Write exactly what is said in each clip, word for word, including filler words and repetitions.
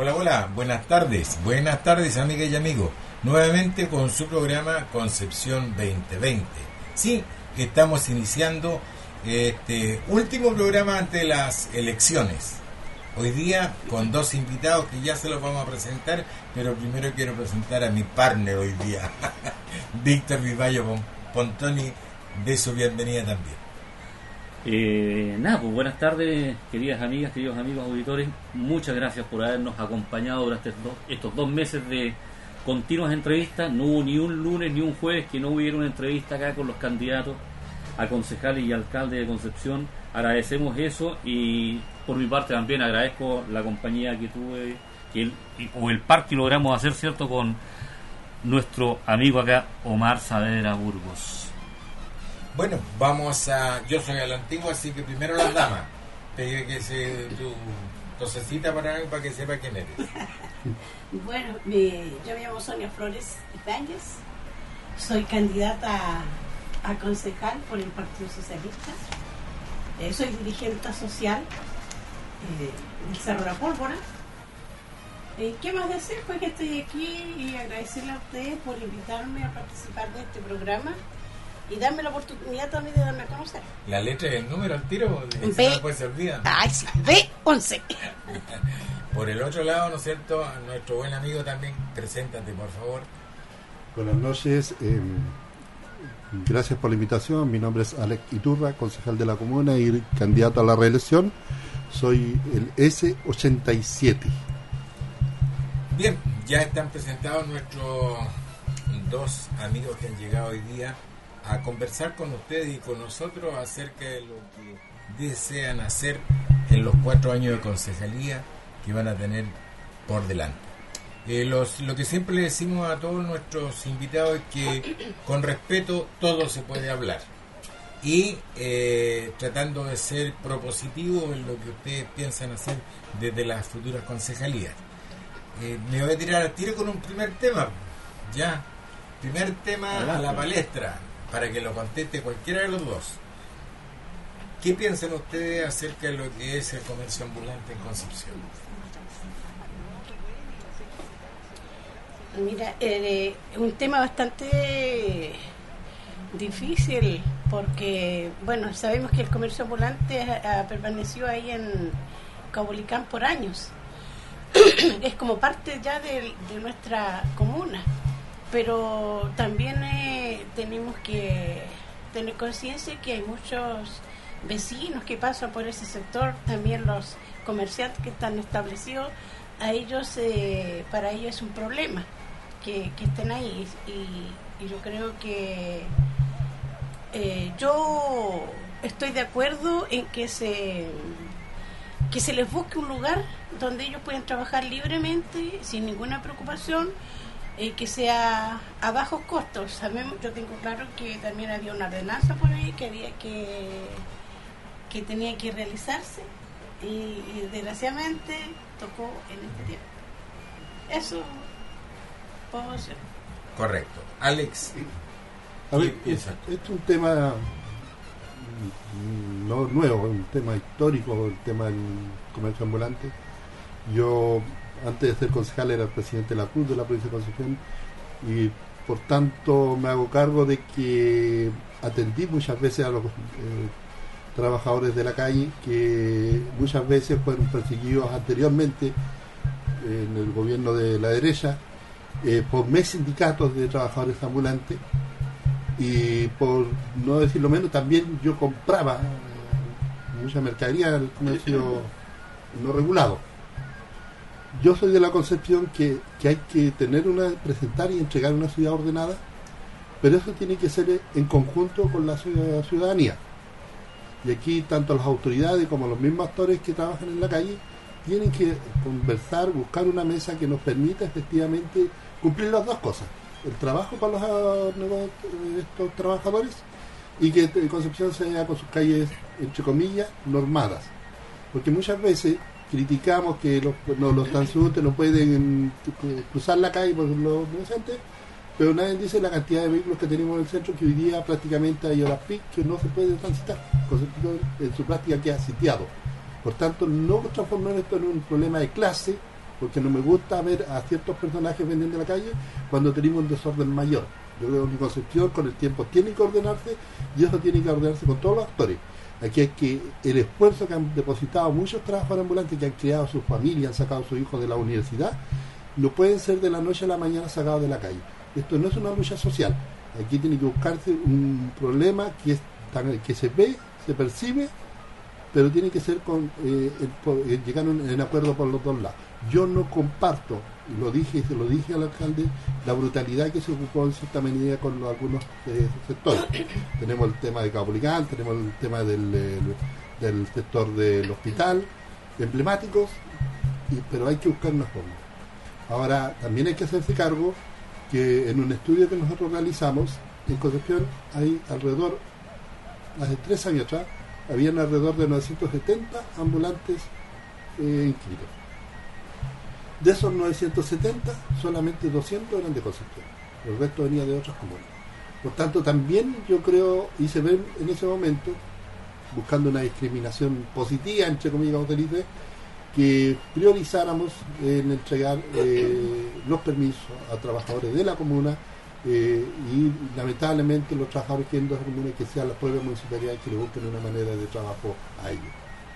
Hola, hola, buenas tardes, buenas tardes amigas y amigos, nuevamente con su programa Concepción veinte veinte. Sí, estamos iniciando este último programa ante las elecciones. Hoy día con dos invitados que ya se los vamos a presentar, pero primero quiero presentar a mi partner hoy día, Víctor Vivallo Pontoni, de su bienvenida también. Eh, nada, pues buenas tardes, queridas amigas, queridos amigos auditores. Muchas gracias por habernos acompañado durante estos dos, estos dos meses de continuas entrevistas. No hubo ni un lunes ni un jueves que no hubiera una entrevista acá con los candidatos a concejales y alcaldes de Concepción. Agradecemos eso y por mi parte también agradezco la compañía que tuve que el, o el par que logramos hacer, cierto, con nuestro amigo acá Omar Saavedra Burgos. Bueno, vamos a... Yo soy a la antigua, así que primero las damas. Te que se tu tosecita para, para que sepa quién eres. Bueno, me, yo me llamo Sonia Flores Ibáñez. Soy candidata a, a concejal por el Partido Socialista. Eh, soy dirigente social eh, del Cerro La Pólvora. Eh, ¿Qué más decir? Pues que estoy aquí y agradecerle a ustedes por invitarme a participar de este programa y darme la oportunidad también de darme a conocer. La letra y el número al tiro, B, si no después se olvida. Ay, sí, B once. Por el otro lado, ¿no es cierto? A nuestro buen amigo también, preséntate, por favor. Buenas noches, eh, gracias por la invitación. Mi nombre es Alex Iturra, concejal de la comuna y candidato a la reelección. Soy el ese ochenta y siete. Bien, ya están presentados nuestros dos amigos que han llegado hoy día a conversar con ustedes y con nosotros acerca de lo que desean hacer en los cuatro años de concejalía que van a tener por delante. Eh, los, lo que siempre le decimos a todos nuestros invitados es que con respeto todo se puede hablar y eh, tratando de ser propositivo en lo que ustedes piensan hacer desde las futuras concejalías. Eh, me voy a tirar al tiro con un primer tema, ya, primer tema a la palestra, para que lo conteste cualquiera de los dos. ¿Qué piensan ustedes acerca de lo que es el comercio ambulante en Concepción? Mira, eh, es un tema bastante difícil porque, bueno, sabemos que el comercio ambulante ha, ha permanecido ahí en Caupolicán por años. Es como parte ya de, de nuestra comuna, pero también eh, tenemos que tener conciencia que hay muchos vecinos que pasan por ese sector, también los comerciantes que están establecidos, a ellos eh, para ellos es un problema que, que estén ahí y, y yo creo que eh, yo estoy de acuerdo en que se que se les busque un lugar donde ellos puedan trabajar libremente sin ninguna preocupación, eh, que sea a bajos costos. Sabemos, yo tengo claro que también había una ordenanza por ahí que había que que tenía que realizarse y, y desgraciadamente tocó en este tiempo. Eso puedo decir. Correcto. Alex, A ver, es, este es un tema no nuevo, un tema histórico, el tema del comercio ambulante. Yo, antes de ser concejal, era el presidente de la Cruz de la provincia de Concepción y por tanto me hago cargo de que atendí muchas veces a los eh, trabajadores de la calle que muchas veces fueron perseguidos anteriormente eh, en el gobierno de la derecha eh, por mes sindicatos de trabajadores ambulantes. Y por no decirlo menos, también yo compraba eh, mucha mercadería del comercio no regulado. Yo soy de la concepción que, que hay que tener una, presentar y entregar una ciudad ordenada, pero eso tiene que ser en conjunto con la ciudadanía. Y aquí tanto las autoridades como los mismos actores que trabajan en la calle tienen que conversar, buscar una mesa que nos permita efectivamente cumplir las dos cosas: el trabajo para los, uh, estos trabajadores y que Concepción sea con sus calles, entre comillas, normadas. Porque muchas veces criticamos que los, no, los transeúntes no pueden cruzar la calle por los inocentes, pero nadie dice la cantidad de vehículos que tenemos en el centro, que hoy día prácticamente hay horas pic que no se puede transitar. Concepción en su práctica queda sitiado. Por tanto, no transformar esto en un problema de clase, porque no me gusta ver a ciertos personajes vendiendo en la calle cuando tenemos un desorden mayor. Yo creo que mi concepción con el tiempo tiene que ordenarse, y eso tiene que ordenarse con todos los actores. Aquí hay que, el esfuerzo que han depositado muchos trabajadores ambulantes, que han criado a sus familias, han sacado a sus hijos de la universidad, no pueden ser de la noche a la mañana sacados de la calle. Esto no es una lucha social. Aquí tiene que buscarse un problema que, es tan, que se ve, se percibe, pero tiene que ser con eh, el, el, llegar en, en acuerdo por los dos lados. Yo no comparto, y lo dije, se lo dije al alcalde, la brutalidad que se ocupó en cierta medida con los, algunos eh, sectores. Tenemos el tema de Caupolicán, tenemos el tema del, el, del sector del hospital, emblemáticos, y, pero hay que buscar una forma. Ahora, también hay que hacerse cargo que en un estudio que nosotros realizamos, en Concepción hay alrededor, hace tres años atrás, habían alrededor de novecientos setenta ambulantes eh, inscritos. De esos novecientos setenta, solamente doscientos eran de Concepción. El resto venía de otras comunas. Por tanto, también yo creo, y se ve en ese momento, buscando una discriminación positiva, entre comillas, como se dice, que priorizáramos en entregar eh, los permisos a trabajadores de la comuna, eh, y lamentablemente los trabajadores que en dos comunas, que sean las propias municipalidades que le busquen una manera de trabajo a ellos.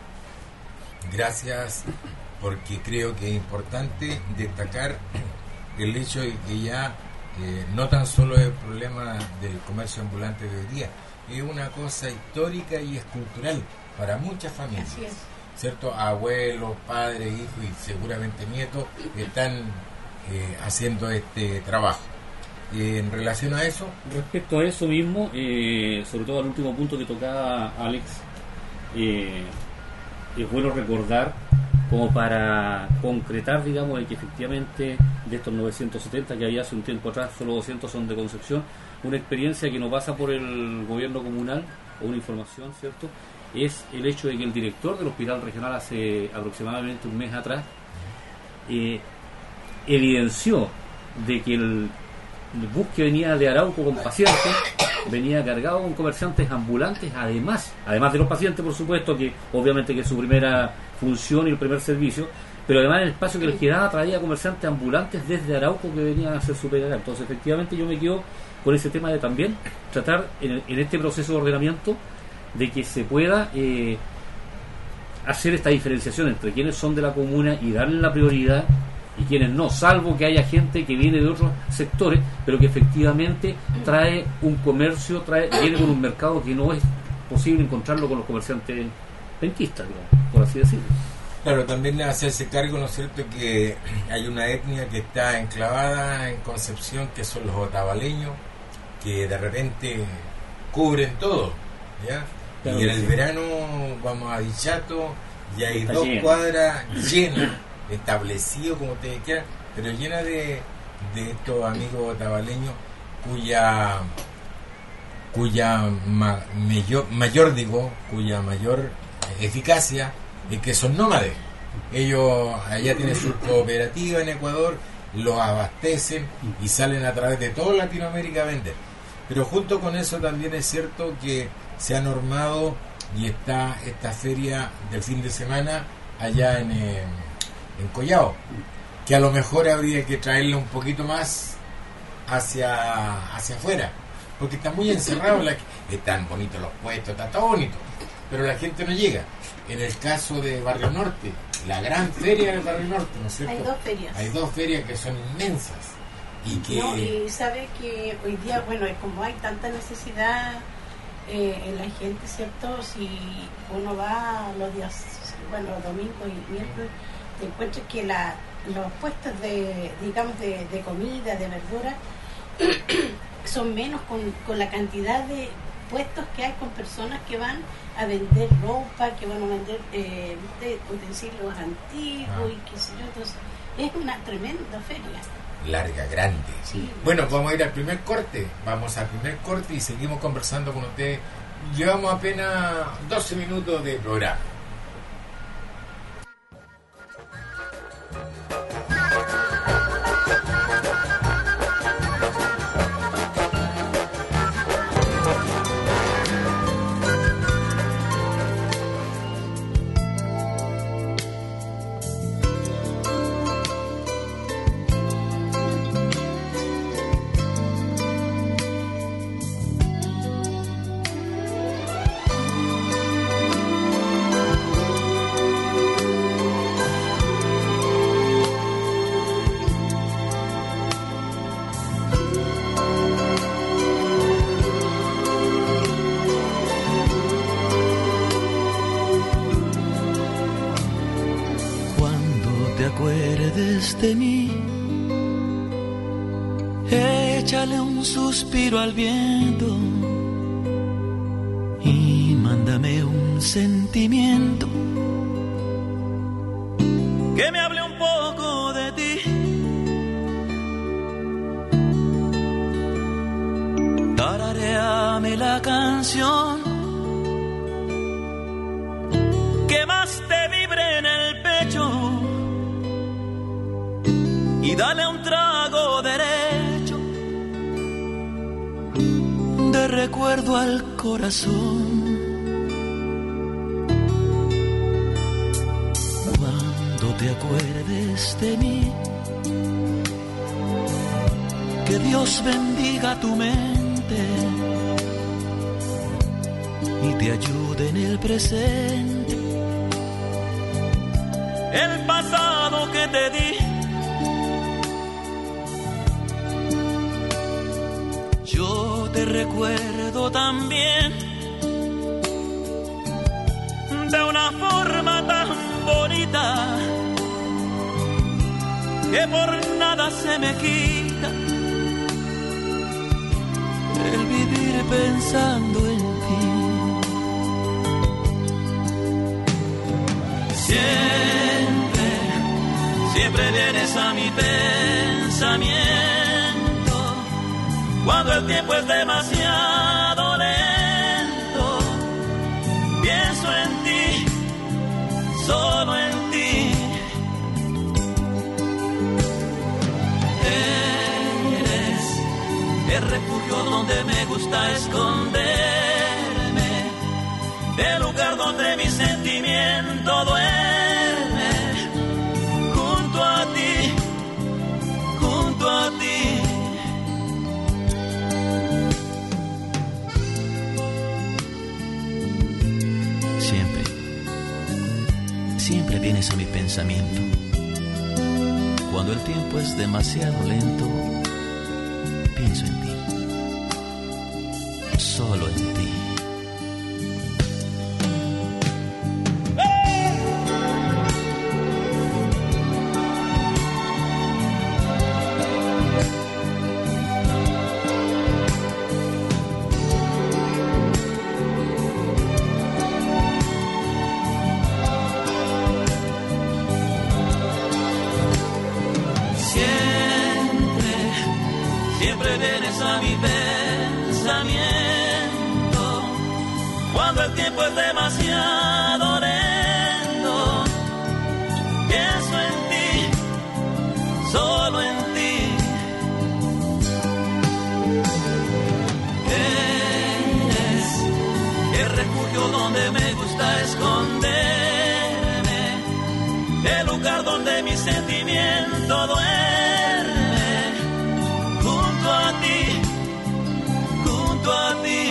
Gracias, porque creo que es importante destacar el hecho de que ya eh, no tan solo es el problema del comercio ambulante de hoy día, es una cosa histórica y es cultural para muchas familias. Así es. ¿Cierto? Abuelos, padres, hijos y seguramente nietos están eh, haciendo este trabajo. Eh, en relación a eso... Respecto a eso mismo, eh, sobre todo al último punto que tocaba Alex, eh, es bueno recordar, como para concretar, digamos, de que efectivamente de estos novecientos setenta que había hace un tiempo atrás, solo doscientos son de Concepción, una experiencia que no pasa por el gobierno comunal, o una información, ¿cierto?, es el hecho de que el director del hospital regional hace aproximadamente un mes atrás eh, evidenció de que el, el bus que venía de Arauco con pacientes venía cargado con comerciantes ambulantes, además además de los pacientes, por supuesto, que obviamente que es su primera función y el primer servicio, pero además en el espacio que les quedaba traía comerciantes ambulantes desde Arauco que venían a hacer su pega. Entonces efectivamente yo me quedo con ese tema de también tratar en, en este proceso de ordenamiento de que se pueda eh, hacer esta diferenciación entre quienes son de la comuna y darle la prioridad y quienes no, salvo que haya gente que viene de otros sectores, pero que efectivamente trae un comercio, trae viene con un mercado que no es posible encontrarlo con los comerciantes penquistas, digamos, por así decirlo. Claro, también hacerse cargo, ¿no es cierto?, que hay una etnia que está enclavada en Concepción, que son los otavaleños, que de repente cubren todo, ¿ya? Claro, y en el sí. verano vamos a Dichato y hay está dos lleno. cuadras llenas, establecido como ustedes quieran, pero llenas de, de estos amigos otavaleños cuya cuya ma, mayor, mayor digo, cuya mayor eficacia es que son nómades. Ellos allá tienen su cooperativa en Ecuador, los abastecen y salen a través de toda Latinoamérica a vender. Pero junto con eso también es cierto que se ha normado y está esta feria del fin de semana allá en, eh, en Collao, que a lo mejor habría que traerla un poquito más hacia hacia afuera, porque está muy encerrado, la, están bonitos los puestos, está todo bonito, pero la gente no llega. En el caso de Barrio Norte, la gran feria del Barrio Norte, ¿no es cierto? Hay dos ferias. Hay dos ferias que son inmensas. Y que... No, y sabe que hoy día, bueno, como hay tanta necesidad eh, en la gente, ¿cierto? Si uno va los días, bueno, domingo y miércoles, te encuentras que la, los puestos de, digamos, de, de comida, de verdura, son menos con, con la cantidad de puestos que hay con personas que van a vender ropa, que van a vender eh, utensilios antiguos ah. y qué sé yo. Entonces, es una tremenda feria. Larga, grande. Sí. Bueno, vamos a ir al primer corte. Vamos al primer corte y seguimos conversando con ustedes. Llevamos apenas doce minutos de programa. te acuerdes de mí, échale un suspiro al viento y mándame un sentimiento que me hable un poco de ti. Tararéame la canción que más te vibre en el pecho y dale un trago derecho de recuerdo al corazón. Cuando te acuerdes de mí, que Dios bendiga tu mente y te ayude en el presente. El pasado que te di, yo te recuerdo también de una forma tan bonita que por nada se me quita el vivir pensando en ti. Siempre, siempre vienes a mi pensamiento cuando el tiempo es demasiado lento. Pienso en ti, solo en ti. El refugio donde me gusta esconderme, el lugar donde mi sentimiento duerme, junto a ti, junto a ti. Siempre, siempre vienes a mi pensamiento cuando el tiempo es demasiado lento. Pienso en ti, solo en ti. Siempre vienes a mi pensamiento cuando el tiempo es demasiado lento. Pienso en ti, solo en ti. Eres el refugio donde me gusta esconderme, el lugar donde mi sentimiento duerme. A ti, junto a ti.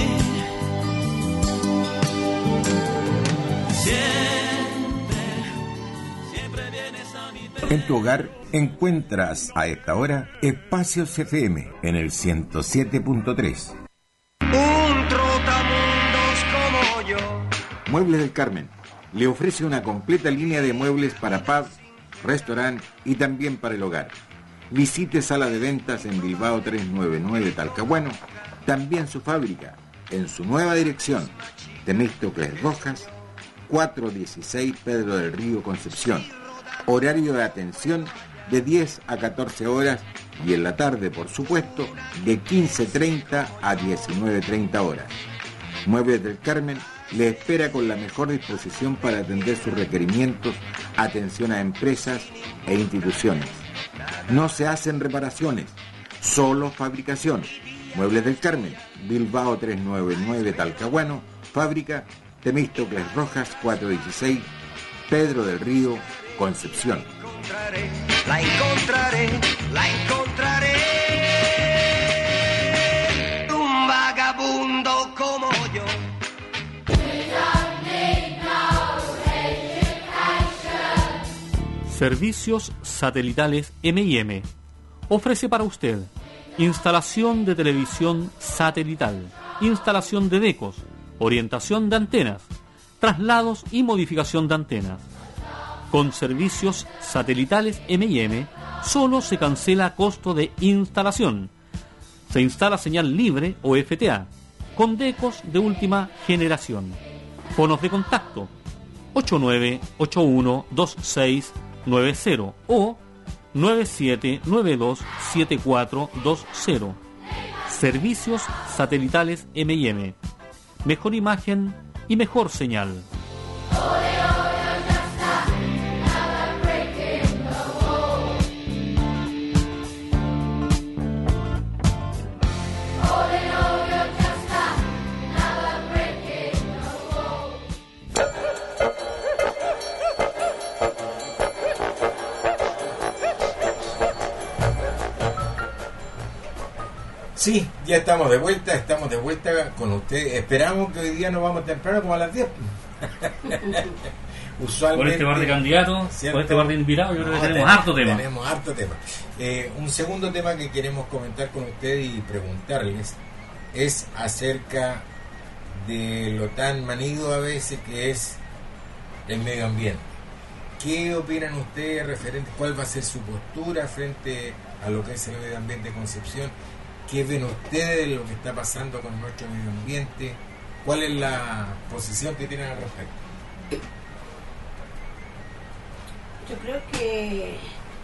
Siempre, siempre vienes a mi pe- En tu hogar encuentras a esta hora Espacios F M en el ciento siete punto tres. Un trotamundos como yo. Muebles del Carmen le ofrece una completa línea de muebles para pub, restaurante y también para el hogar. Visite sala de ventas en Bilbao trescientos noventa y nueve Talcahuano, también su fábrica en su nueva dirección, Temístocles Rojas, cuatrocientos dieciséis Pedro del Río, Concepción. Horario de atención de diez a catorce horas y en la tarde, por supuesto, de quince treinta a diecinueve treinta horas. Muebles del Carmen le espera con la mejor disposición para atender sus requerimientos, atención a empresas e instituciones. No se hacen reparaciones, solo fabricación. Muebles del Carmen, Bilbao trescientos noventa y nueve Talcahuano, fábrica Temístocles Rojas cuatrocientos dieciséis, Pedro del Río, Concepción. La encontraré, la encontraré. Un vagabundo como yo. Servicios satelitales eme y eme. Ofrece para usted instalación de televisión satelital, instalación de decos, orientación de antenas, traslados y modificación de antenas. Con servicios satelitales eme y eme, solo se cancela a costo de instalación. Se instala señal libre o efe te a, con decos de última generación. Fonos de contacto ocho nueve ocho uno dos seis nueve cero o nueve siete nueve dos siete cuatro dos cero. Servicios satelitales eme y eme. Mejor imagen y mejor señal. Sí, ya estamos de vuelta, estamos de vuelta con ustedes. Esperamos que hoy día nos vamos temprano como a las diez. Usualmente, por este par de candidatos, ¿cierto? Por este par de invitados, yo creo que no, tenemos harto tema. Tenemos harto tema. Eh, un segundo tema que queremos comentar con ustedes y preguntarles es acerca de lo tan manido a veces que es el medio ambiente. ¿Qué opinan ustedes referente? ¿Cuál va a ser su postura frente a lo que es el medio ambiente de Concepción? ¿Qué ven ustedes de lo que está pasando con nuestro medio ambiente? ¿Cuál es la posición que tienen al respecto? Yo creo que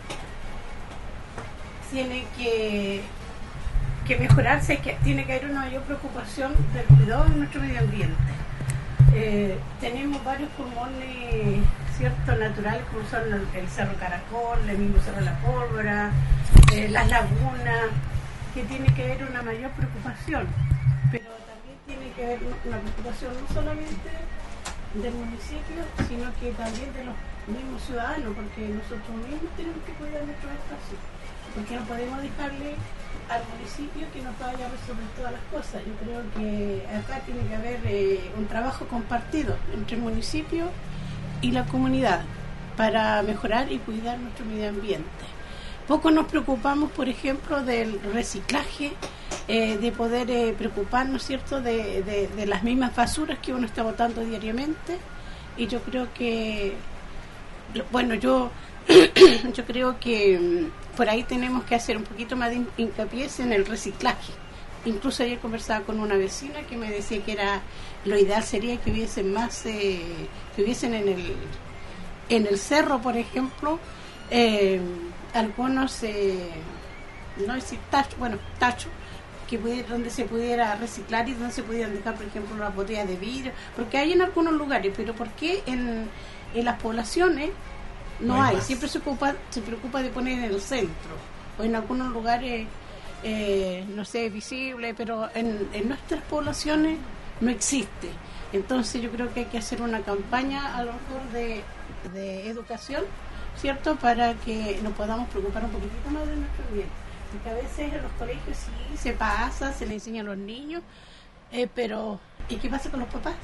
tiene que, que mejorarse, que tiene que haber una mayor preocupación del cuidado de nuestro medio ambiente. Eh, tenemos varios pulmones, cierto, naturales, como son el, el Cerro Caracol, el mismo Cerro La Pólvora, eh, las lagunas, que tiene que haber una mayor preocupación, pero también tiene que haber una preocupación no solamente del municipio, sino que también de los mismos ciudadanos, porque nosotros mismos tenemos que cuidar nuestros espacios, porque no podemos dejarle al municipio que nos vaya a resolver todas las cosas. Yo creo que acá tiene que haber eh, un trabajo compartido entre el municipio y la comunidad para mejorar y cuidar nuestro medio ambiente. Poco nos preocupamos, por ejemplo, del reciclaje, eh, de poder eh, preocuparnos, ¿cierto?, de, de, de las mismas basuras que uno está botando diariamente. Y yo creo que, bueno, yo yo creo que um, por ahí tenemos que hacer un poquito más de hincapié en el reciclaje. Incluso ayer conversaba con una vecina que me decía que era lo ideal sería que hubiesen más, eh, que hubiesen en el, en el cerro, por ejemplo, eh, algunos, eh, no decir tacho, bueno, tacho, que pudiera, donde se pudiera reciclar y donde se pudieran dejar, por ejemplo, las botellas de vidrio, porque hay en algunos lugares, pero ¿por qué en, en las poblaciones no, no hay? hay. Siempre se ocupa, se preocupa de poner en el centro, o en algunos lugares, eh, no sé, visible, pero en, en nuestras poblaciones no existe. Entonces yo creo que hay que hacer una campaña a lo mejor de, de educación, ¿cierto?, para que nos podamos preocupar un poquitito más de nuestro bien, porque a veces en los colegios sí se pasa, se le enseña a los niños, eh, pero ¿y qué pasa con los papás?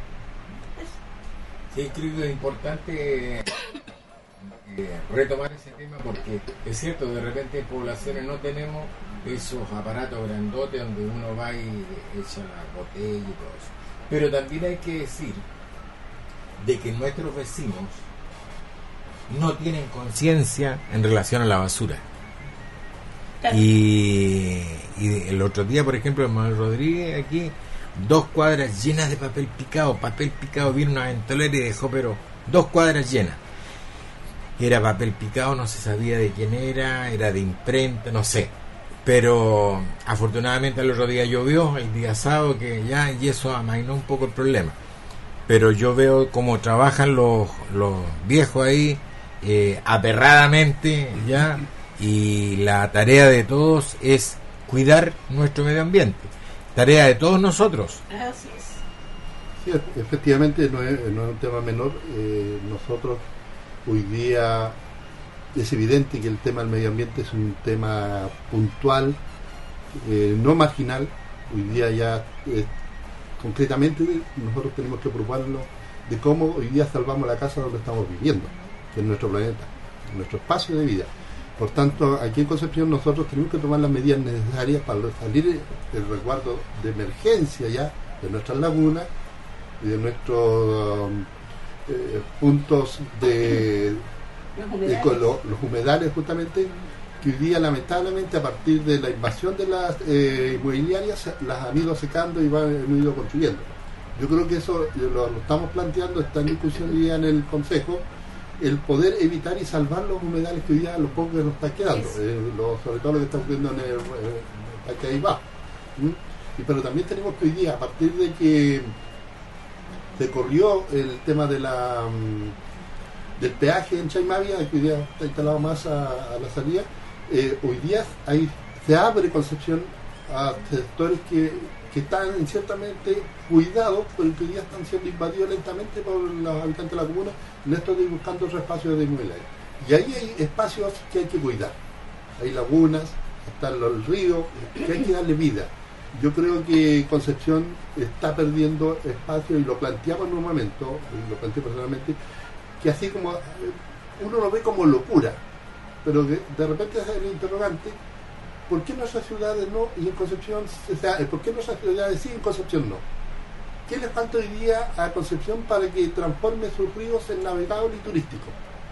Eso. Sí, creo que es importante eh, retomar ese tema, porque es cierto, de repente en poblaciones no tenemos esos aparatos grandotes donde uno va y echa la botella y todo eso, pero también hay que decir de que nuestros vecinos no tienen conciencia en relación a la basura. Claro. Y, y el otro día, por ejemplo, en Manuel Rodríguez, aquí, dos cuadras llenas de papel picado. Papel picado, vino una ventolera y dejó, pero dos cuadras llenas. Era papel picado, no se sabía de quién era, era de imprenta, no sé. Pero afortunadamente el otro día llovió, el día sábado, que ya, y eso amainó un poco el problema. Pero yo veo cómo trabajan los, los viejos ahí, eh, aperradamente, ya, y la tarea de todos es cuidar nuestro medio ambiente, tarea de todos nosotros. Así es. Sí, efectivamente no es, no es un tema menor. Eh, nosotros hoy día es evidente que el tema del medio ambiente es un tema puntual, eh, no marginal. Hoy día ya eh, concretamente nosotros tenemos que preocuparnos de cómo hoy día salvamos la casa donde estamos viviendo, que es nuestro planeta, nuestro espacio de vida. Por tanto, aquí en Concepción nosotros tenemos que tomar las medidas necesarias para salir del resguardo de emergencia ya de nuestras lagunas y de nuestros eh, puntos de, Los de humedales. con lo- los humedales justamente, que hoy día lamentablemente a partir de la invasión de las eh, inmobiliarias las han ido secando y van, han ido construyendo. Yo creo que eso lo, lo estamos planteando, está en discusión hoy día en el Consejo, el poder evitar y salvar los humedales que hoy día los pocos que nos están quedando, Sí. eh, lo- sobre todo lo que está ocurriendo en el, eh, en el parque ahí abajo. ¿Mm? Y, pero también tenemos que hoy día, a partir de que se corrió el tema de la mm, del peaje en Chaimavia, que hoy día está instalado más a, a la salida, eh, hoy día hay, se abre Concepción a sectores que, que están ciertamente cuidados, pero que hoy día están siendo invadidos lentamente por los habitantes de la comuna, en esto de ir buscando otros espacios de inmobiliaria. Y ahí hay espacios que hay que cuidar. Hay lagunas, están los ríos, que hay que darle vida. Yo creo que Concepción está perdiendo espacio, y lo planteamos en un momento, y lo planteé personalmente, que así como eh, uno lo ve como locura, pero que de repente es el interrogante: ¿por qué nuestras ciudades no y en Concepción, o sea, por qué nuestras ciudades sí y en Concepción no? ¿Qué le falta hoy día a Concepción para que transforme sus ríos en navegable y turístico?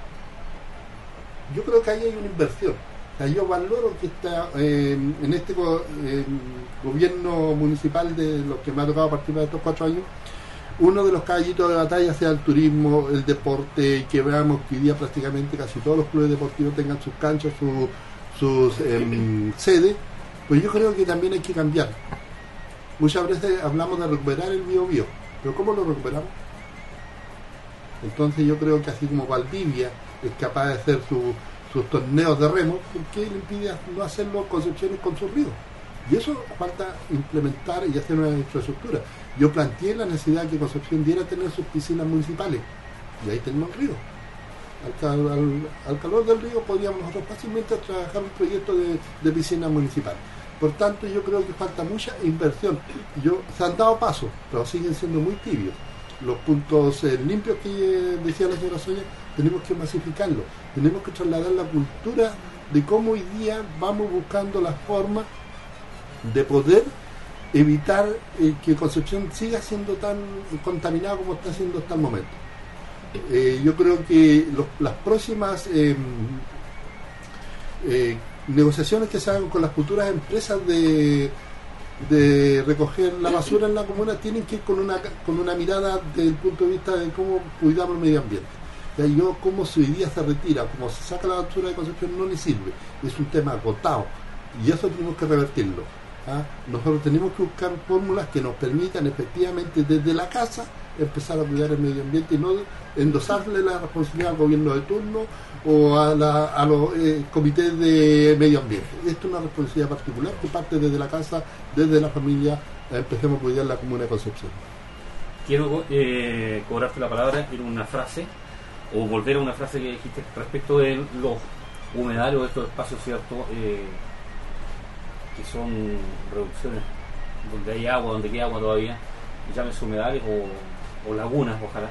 Yo creo que ahí hay una inversión. O sea, yo valoro que está eh, en este go- eh, gobierno municipal de los que me ha tocado participar de estos cuatro años, uno de los caballitos de batalla sea el turismo, el deporte, y que veamos que hoy día prácticamente casi todos los clubes deportivos tengan sus canchas, su, sus eh, sedes. Pues yo creo que también hay que cambiar. Muchas veces hablamos de recuperar el Bío Bío, pero ¿cómo lo recuperamos? Entonces yo creo que así como Valdivia es capaz de hacer su, sus torneos de remo, ¿por qué le impide no hacerlo Concepciones con sus ríos? Y eso falta implementar y hacer una infraestructura. Yo planteé la necesidad que Concepción diera tener sus piscinas municipales, y ahí tenemos el río. Al, cal- al- al calor del río podríamos nosotros fácilmente trabajar un proyecto de, de piscina municipal. Por tanto, yo creo que falta mucha inversión. Yo, se han dado pasos, pero siguen siendo muy tibios. Los puntos eh, limpios que eh, decía la señora Sonia, tenemos que masificarlo. Tenemos que trasladar la cultura de cómo hoy día vamos buscando la forma de poder evitar eh, que Concepción siga siendo tan contaminada como está siendo hasta el momento. Eh, yo creo que los- las próximas eh, eh, negociaciones que se hagan con las futuras empresas de, de recoger la basura en la comuna tienen que ir con una con una mirada desde el punto de vista de cómo cuidamos el medio ambiente. O sea, yo como si hoy día se retira, como se saca la basura de Concepción, no le sirve. Es un tema agotado y eso tenemos que revertirlo. ¿Ah? Nosotros tenemos que buscar fórmulas que nos permitan efectivamente desde la casa empezar a cuidar el medio ambiente y no endosarle la responsabilidad al gobierno de turno o a, la, a los eh, comités de medio ambiente. Esto es una responsabilidad particular que parte desde la casa, desde la familia. eh, Empecemos a cuidar la comuna de Concepción. Quiero eh, cobrarte la palabra en una frase, o volver a una frase que dijiste respecto de los humedales o estos espacios, ¿cierto? Eh, que son reducciones donde hay agua, donde queda agua todavía, llámese humedales o, o lagunas, ojalá.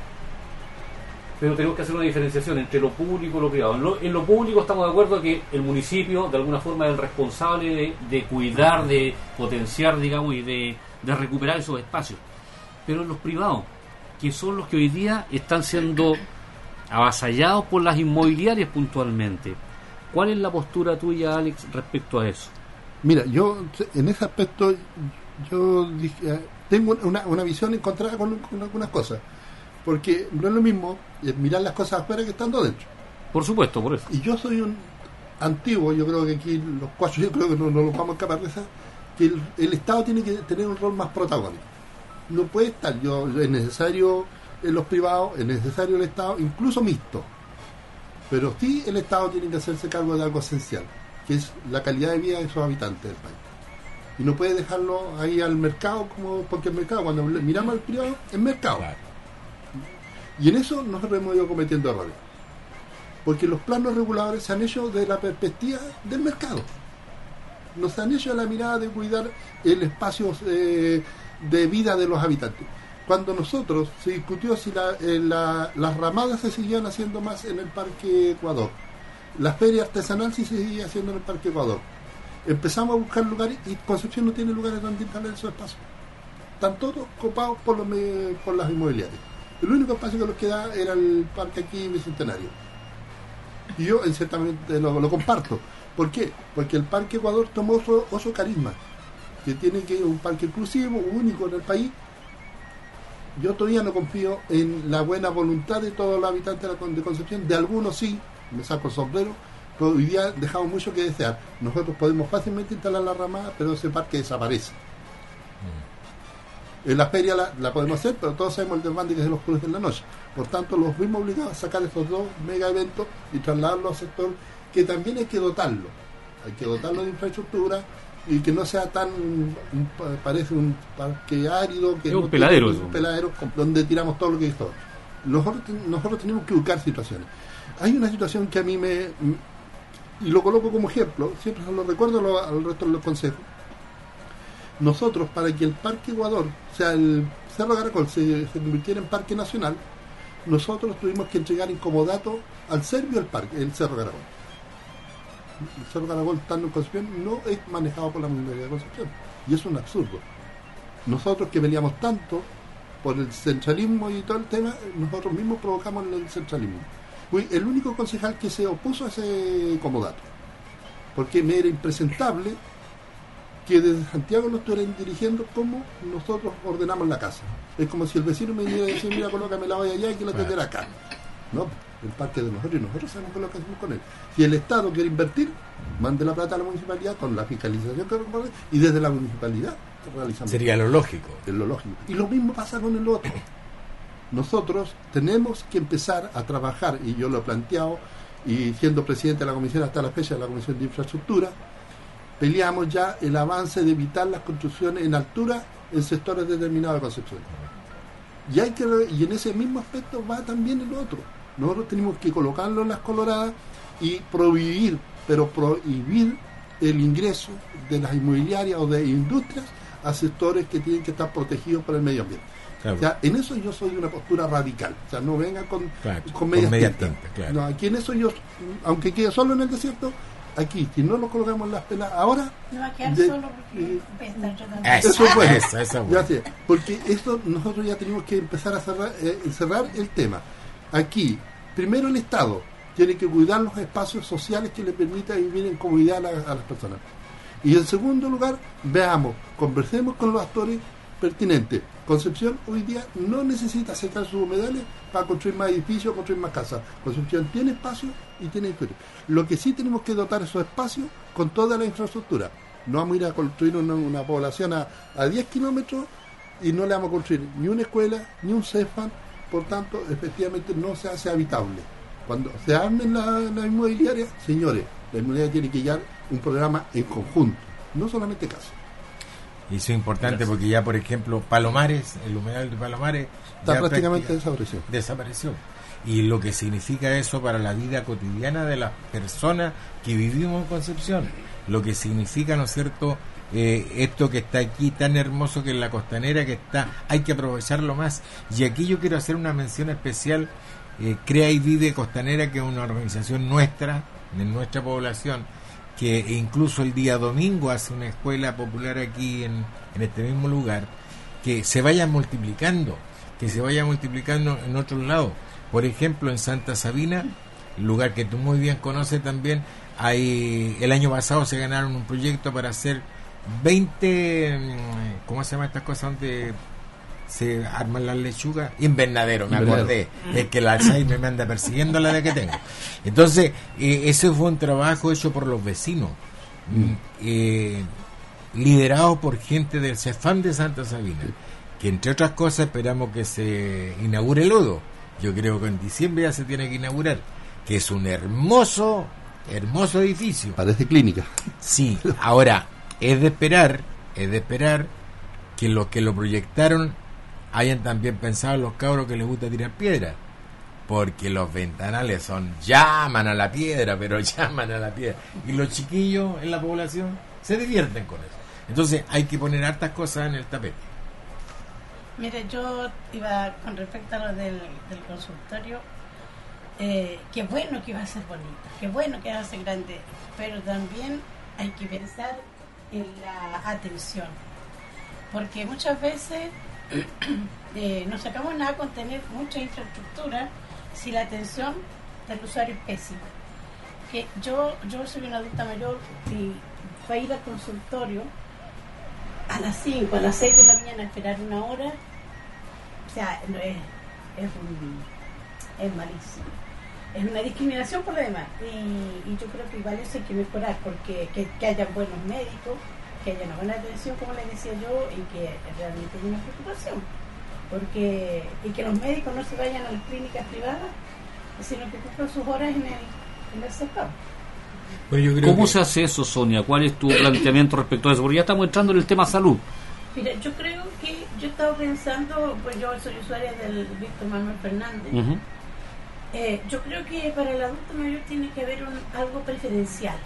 Pero tenemos que hacer una diferenciación entre lo público y lo privado. En lo, en lo público estamos de acuerdo que el municipio, de alguna forma, es el responsable de, de cuidar, de potenciar, digamos, y de, de recuperar esos espacios. Pero en los privados, que son los que hoy día están siendo avasallados por las inmobiliarias puntualmente, ¿cuál es la postura tuya, Alex, respecto a eso? Mira, yo en ese aspecto yo dije, eh, tengo una, una visión encontrada con, con algunas cosas, porque no es lo mismo eh, mirar las cosas afuera que estando dentro. Por supuesto, por eso. Y yo soy un antiguo, yo creo que aquí los cuatro, yo creo que no, no nos vamos a escapar de esa, que el, el Estado tiene que tener un rol más protagónico. No puede estar, yo es necesario en los privados, es necesario el Estado, incluso mixto. Pero sí el Estado tiene que hacerse cargo de algo esencial, que es la calidad de vida de sus habitantes del país. Y no puede dejarlo ahí al mercado, como porque el mercado, cuando miramos al privado, es mercado. Claro. Y en eso nosotros hemos ido cometiendo errores. Porque los planos reguladores se han hecho desde la perspectiva del mercado. No se han hecho a la mirada de cuidar el espacio eh, de vida de los habitantes. Cuando nosotros se discutió si la, eh, la, las ramadas se seguían haciendo más en el Parque Ecuador, la feria artesanal sí se seguía haciendo en el Parque Ecuador, empezamos a buscar lugares y Concepción no tiene lugares donde instalar esos espacios. Están todos copados por, los, me- por las inmobiliarias. El único espacio que nos queda era el parque aquí Bicentenario. Y yo, en cierta manera, lo, lo comparto. ¿Por qué? Porque el Parque Ecuador tomó otro, otro carisma, que tiene que un parque inclusivo, único en el país. Yo todavía no confío en la buena voluntad de todos los habitantes de Concepción. De algunos sí, me saco el sombrero, pero hoy día dejamos mucho que desear. Nosotros podemos fácilmente instalar la ramada, pero ese parque desaparece. Mm. En la feria la, la podemos hacer, pero todos sabemos el desbande que es de los clubes de la noche. Por tanto, los vimos obligados a sacar estos dos mega eventos y trasladarlos al sector, que también hay que dotarlo. Hay que dotarlo de infraestructura y que no sea tan, un, parece un parque árido, que es no un peladero, tiene, un peladero donde tiramos todo lo que es todo. Nosotros, nosotros tenemos que buscar situaciones. Hay una situación que a mí me, y lo coloco como ejemplo, siempre se lo recuerdo lo, al resto de los consejos. Nosotros, para que el Parque Ecuador, o sea, el Cerro Caracol se, se convirtiera en parque nacional, nosotros tuvimos que entregar en comodato al serbio el parque, el Cerro Caracol. El Cerro Caracol, estando en Concepción, no es manejado por la Municipalidad de Concepción, y es un absurdo. Nosotros que peleamos tanto por el centralismo y todo el tema, nosotros mismos provocamos el centralismo. Fui el único concejal que se opuso a ese comodato, porque me era impresentable que desde Santiago nos estuvieran dirigiendo como nosotros ordenamos la casa. Es como si el vecino me diera decir, mira, colócame la olla allá y que la tendré acá. No, el parque de nosotros, y nosotros sabemos qué es lo que hacemos con él. Si el Estado quiere invertir, mande la plata a la municipalidad con la fiscalización que corresponde, y desde la municipalidad realizamos. Sería lo lógico. Es lo lógico. Y lo mismo pasa con el otro. Nosotros tenemos que empezar a trabajar, y yo lo he planteado, y siendo presidente de la comisión hasta la fecha de la Comisión de Infraestructura, peleamos ya el avance de evitar las construcciones en altura en sectores determinados de Concepción. Y, hay que, y en ese mismo aspecto va también el otro. Nosotros tenemos que colocarlo en las coloradas y prohibir, pero prohibir el ingreso de las inmobiliarias o de industrias a sectores que tienen que estar protegidos por el medio ambiente. Claro. O sea, en eso yo soy de una postura radical. O sea, no venga con, claro, con medias media tintas. tinta. Claro. No, aquí en eso yo, aunque quede solo en el desierto, aquí, si no nos colocamos las pelas ahora, no va a quedar de, solo porque eh, está tratando. Eso, eso es bueno, eso, eso es bueno. Ya sé, porque esto nosotros ya tenemos que empezar a cerrar, eh, cerrar el tema. Aquí, primero el Estado tiene que cuidar los espacios sociales que le permitan vivir en comunidad a, la, a las personas. Y en segundo lugar, veamos, conversemos con los actores pertinentes. Concepción hoy día no necesita secar sus humedales para construir más edificios, construir más casas. Concepción tiene espacio y tiene edificios. Lo que sí tenemos que dotar esos espacios con toda la infraestructura. No vamos a ir a construir una, una población a, a diez kilómetros y no le vamos a construir ni una escuela, ni un CEFAN, por tanto, efectivamente no se hace habitable. Cuando se armen las la inmobiliarias, señores, la inmobiliaria tiene que llevar un programa en conjunto, no solamente casas. Y eso es importante. Gracias. Porque ya, por ejemplo, Palomares, el humedal de Palomares está prácticamente desapareció. desapareció. Y lo que significa eso para la vida cotidiana de las personas que vivimos en Concepción. Lo que significa, ¿no es cierto?, eh, esto que está aquí tan hermoso, que es la costanera, que está, hay que aprovecharlo más. Y aquí yo quiero hacer una mención especial. eh, Crea y Vive Costanera, que es una organización nuestra, de nuestra población, que incluso el día domingo hace una escuela popular aquí en, en este mismo lugar, que se vaya multiplicando, que se vaya multiplicando en otros lados. Por ejemplo, en Santa Sabina, lugar que tú muy bien conoces también, hay, el año pasado se ganaron un proyecto para hacer veinte, ¿cómo se llama estas cosas donde se arman las lechugas? Invernadero, me acordé. Es que el Alzheimer me anda persiguiendo la de que tengo. Entonces, eh, ese fue un trabajo hecho por los vecinos, mm. eh, liderado por gente del CEFAM de Santa Sabina, que entre otras cosas esperamos que se inaugure el lodo. Yo creo que en diciembre ya se tiene que inaugurar, que es un hermoso, hermoso edificio. Parece clínica. Sí, ahora, es de esperar, es de esperar que los que lo proyectaron hayan también pensado los cabros que les gusta tirar piedra, porque los ventanales son, llaman a la piedra, pero llaman a la piedra, y los chiquillos en la población se divierten con eso. Entonces hay que poner hartas cosas en el tapete. Mire, yo iba con respecto a lo del, del consultorio, eh, qué bueno que va a ser bonito, qué bueno que va a ser grande, pero también hay que pensar en la atención, porque muchas veces eh, no sacamos nada con tener mucha infraestructura si la atención del usuario es pésima. Que yo, yo soy una adulta mayor y para ir al consultorio a las cinco, a las seis de la mañana a esperar una hora, o sea, no es, es, un, es malísimo. Es una discriminación por lo demás. Y, y yo creo que igual eso hay que mejorar, porque que, que haya buenos médicos, que haya una buena atención, como les decía yo, y que realmente haya una preocupación. Porque, y que los médicos no se vayan a las clínicas privadas, sino que cumplan sus horas en el, en el sector. Bueno, yo creo ¿Cómo que... se hace eso, Sonia? ¿Cuál es tu planteamiento respecto a eso? Porque ya estamos entrando en el tema salud. Mira, yo creo que yo he estado pensando, pues yo soy usuaria del Víctor Manuel Fernández. Uh-huh. eh, yo creo que para el adulto mayor tiene que haber un, algo preferencial.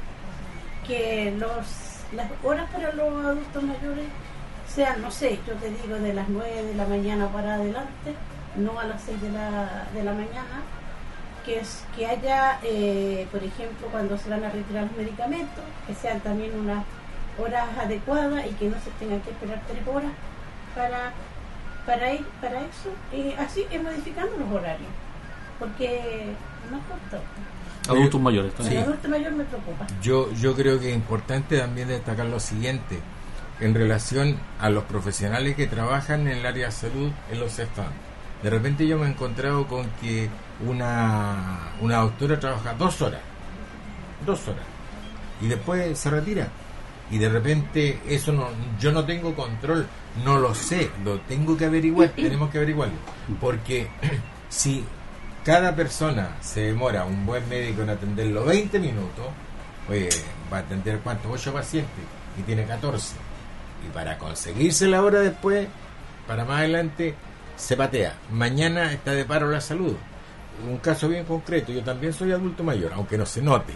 Que los las horas para los adultos mayores sean, no sé, yo te digo, de las nueve de la mañana para adelante, no a las seis de la, de la mañana. Que, es, que haya, eh, por ejemplo, cuando se van a retirar los medicamentos, que sean también unas horas adecuadas y que no se tengan que esperar tres horas para, para ir para eso. Eh, así es modificando los horarios, porque no es justo. Adultos mayores El también. adulto mayor me preocupa. Yo, yo creo que es importante también destacar lo siguiente en relación a los profesionales que trabajan en el área de salud en los estados. De repente yo me he encontrado con que una, una doctora trabaja dos horas, dos horas, y después se retira. Y de repente eso no, yo no tengo control, no lo sé, lo tengo que averiguar, tenemos que averiguarlo. Porque si cada persona se demora, un buen médico, en atenderlo veinte minutos, oye, va a atender ¿cuántos? ocho pacientes y tiene catorce. Y para conseguirse la hora después, para más adelante, se patea. Mañana está de paro la salud. Un caso bien concreto, yo también soy adulto mayor, aunque no se note.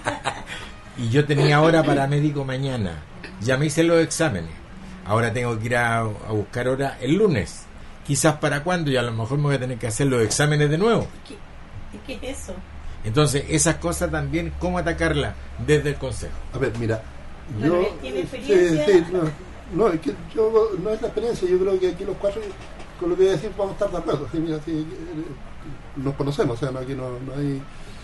Y yo tenía hora para médico mañana. Ya me hice los exámenes. Ahora tengo que ir a, a buscar hora el lunes. Quizás para cuándo, y a lo mejor me voy a tener que hacer los exámenes de nuevo. ¿Y qué, qué es eso? Entonces, esas cosas también, ¿cómo atacarlas desde el consejo? A ver, mira, Bueno, yo... él tiene experiencia. Sí, sí, no, no, es que yo no es la experiencia, yo creo que aquí los cuatro, con lo que voy a decir, vamos a estar de acuerdo. Sí, mira, sí, nos conocemos, o sea, no, aquí no, no hay...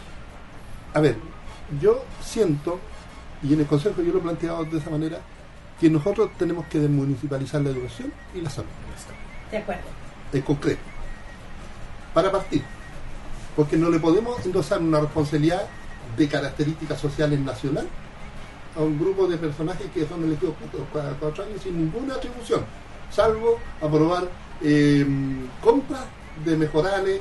A ver, yo siento, y en el consejo yo lo he planteado de esa manera, que nosotros tenemos que desmunicipalizar la educación y la salud. De acuerdo. En concreto, para partir, porque no le podemos endosar una responsabilidad de características sociales nacional a un grupo de personajes que son elegidos cada cuatro años sin ninguna atribución, salvo aprobar eh, compras de mejorales,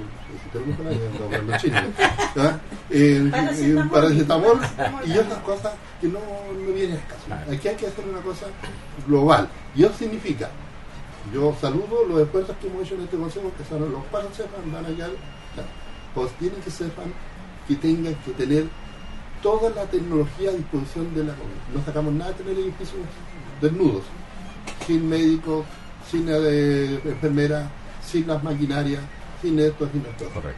los chinos, ¿ah? eh, Paracetamol. paracetamol y otras cosas que no, no vienen al caso. Aquí hay que hacer una cosa global, y eso significa, yo saludo los esfuerzos que hemos hecho en este consejo, que son los cuatro sepan, van a llegar, claro, pues tienen que sepan que tengan que tener toda la tecnología a disposición de la comunidad. No sacamos nada de tener edificios desnudos, sin médicos, sin eh, enfermeras, sin las maquinarias, sin esto, sin esto. Correcto.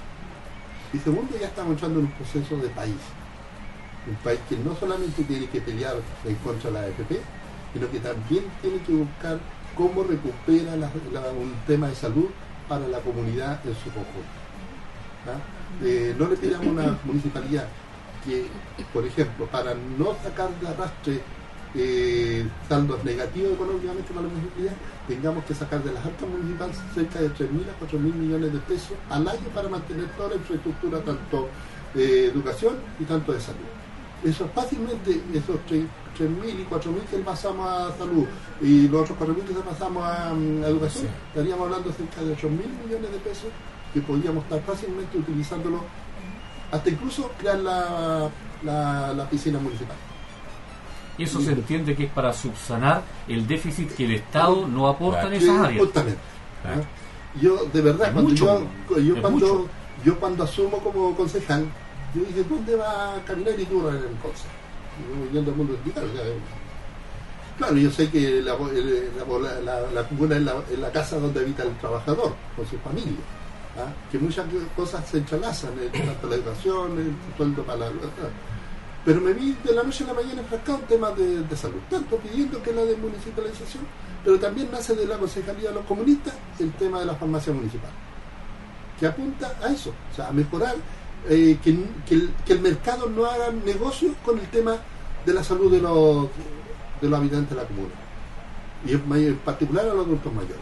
Y segundo, ya estamos entrando en un proceso de país. Un país que no solamente tiene que pelear en contra de la A F P, sino que también tiene que buscar cómo recupera la, la, un tema de salud para la comunidad en su conjunto. ¿Ah? Eh, no le pidamos a una municipalidad que, por ejemplo, para no sacar de arrastre eh, saldos negativos económicamente para la municipalidad, tengamos que sacar de las arcas municipales cerca de tres mil a cuatro mil millones de pesos al año para mantener toda la infraestructura, tanto de educación y tanto de salud. Eso fácilmente, esos tres mil y cuatro mil que pasamos a salud y los otros cuatro mil que pasamos a, a educación, sí, estaríamos hablando de cerca de ocho mil millones de pesos que podríamos estar fácilmente utilizándolo, hasta incluso crear la, la, la piscina municipal. Y eso se entiende que es para subsanar el déficit que el Estado no aporta, claro, en esas áreas. Justamente. Claro. Yo, de verdad, es cuando mucho, yo, yo cuando yo cuando asumo como concejal, yo dije, ¿dónde va a caminar y tú en el consejo? Yo yendo al mundo hospital. O sea, claro, yo sé que la, la, la, la comuna es la, es la casa donde habita el trabajador, con su familia. ¿Ah? Que muchas cosas se entrelazan, tanto la educación, el sueldo para la educación. Pero me vi de la noche a la mañana enfrascado en temas de, de salud, tanto pidiendo que la desmunicipalización, pero también nace de la Concejalía de los Comunistas el tema de la farmacia municipal, que apunta a eso, o sea, a mejorar, eh, que, que, el, que el mercado no haga negocios con el tema de la salud de los, de los habitantes de la comuna, y en particular a los adultos mayores.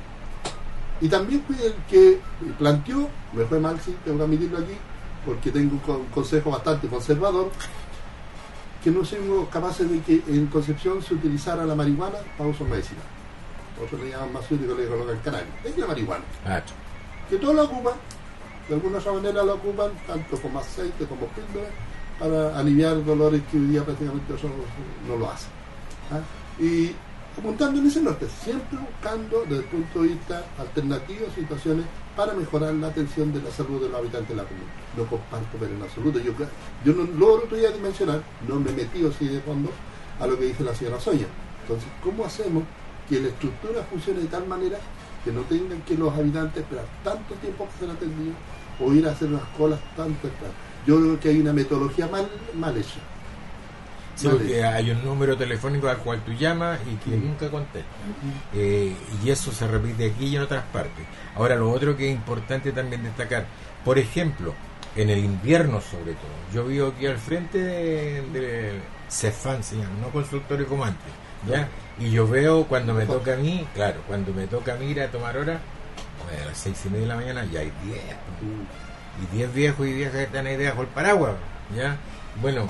Y también fui el que planteó, me fue mal, sí, tengo que admitirlo aquí, porque tengo un consejo bastante conservador, que no somos capaces de que en Concepción se utilizara la marihuana para uso medicinal. Otros le llaman más útil, le colocan cannabis. Es la marihuana. Ah, que todos la ocupan, de alguna otra manera la ocupan, tanto como aceite como píldora, para aliviar dolores que hoy día prácticamente eso no, no lo hacen. ¿Ah? Y apuntando en ese norte, siempre buscando desde el punto de vista alternativo situaciones para mejorar la atención de la salud de los habitantes de la comuna. No comparto, pero en absoluto. Yo, yo no logro todavía dimensionar, no me he metido así de fondo a lo que dice la señora Soña. Entonces, ¿cómo hacemos que la estructura funcione de tal manera que no tengan que los habitantes esperar tanto tiempo para ser atendidos o ir a hacer unas colas tanto esperar? Yo creo que hay una metodología mal, mal hecha. Sí, porque hay un número telefónico al cual tú llamas y que mm. nunca contesta. Uh-huh. Eh, y eso se repite aquí y en otras partes. Ahora, lo otro que es importante también destacar, por ejemplo, en el invierno sobre todo, yo vivo aquí al frente de, de Cefam, se llama, no consultorio como antes, ¿ya? Y yo veo cuando me toca a mí, claro, cuando me toca a mí ir a tomar hora, pues a las seis y media de la mañana ya hay diez, uh-huh. y diez viejos y viejas que están ahí debajo el paraguas, ¿ya? Bueno,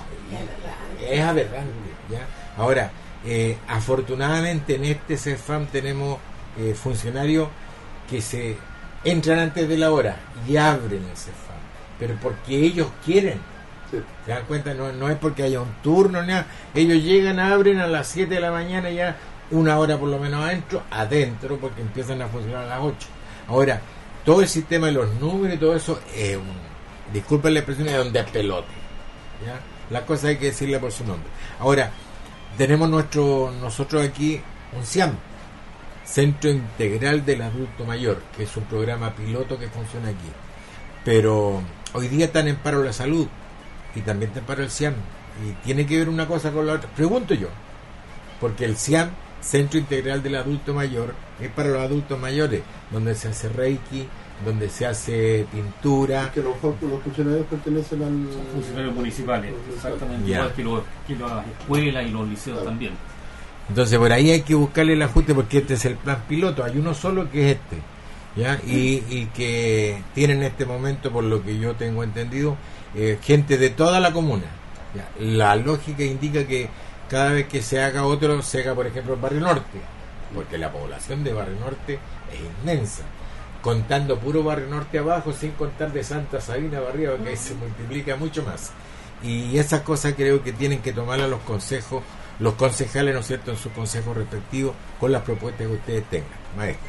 es aberrante, ¿ya? Ahora, eh, afortunadamente en este Cefam tenemos eh, funcionarios que se entran antes de la hora y abren el Cefam, pero porque ellos quieren. Sí. ¿Se dan cuenta? No, no es porque haya un turno ni nada. Ellos llegan, abren a las siete de la mañana, ya una hora por lo menos adentro, adentro, porque empiezan a funcionar a las ocho. Ahora, todo el sistema de los números y todo eso es un, disculpen la expresión, es un despelote. ¿Ya? La cosa hay que decirle por su nombre. Ahora, tenemos nuestro nosotros aquí un C I A M, Centro Integral del Adulto Mayor, que es un programa piloto que funciona aquí. Pero hoy día están en paro la salud y también está en paro el C I A M. Y tiene que ver una cosa con la otra. Pregunto yo, porque el C I A M, Centro Integral del Adulto Mayor, es para los adultos mayores, donde se hace Reiki, donde se hace pintura. Que los, los funcionarios pertenecen al... Son funcionarios municipales, exactamente, yeah. Igual que, los, que las escuelas y los liceos, claro. También. Entonces por ahí hay que buscarle el ajuste, porque este es el plan piloto, hay uno solo que es este, ¿ya? Y, y que tiene en este momento, por lo que yo tengo entendido, eh, gente de toda la comuna, ¿ya? La lógica indica que cada vez que se haga otro, se haga por ejemplo el Barrio Norte, porque la población de Barrio Norte es inmensa, contando puro Barrio Norte abajo, sin contar de Santa Sabina para arriba, que se multiplica mucho más. Y esas cosas creo que tienen que tomarlas los consejos, los concejales, ¿no es cierto?, en sus consejos respectivos, con las propuestas que ustedes tengan. Maestro.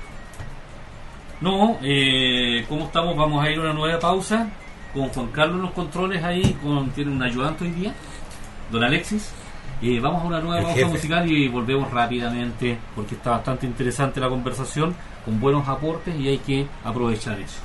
No, eh, ¿cómo estamos? Vamos a ir a una nueva pausa, con Juan Carlos en los controles ahí, con, tiene un ayudante hoy día, don Alexis. Eh, vamos a una nueva pausa musical y volvemos rápidamente, porque está bastante interesante la conversación, con buenos aportes y hay que aprovechar eso.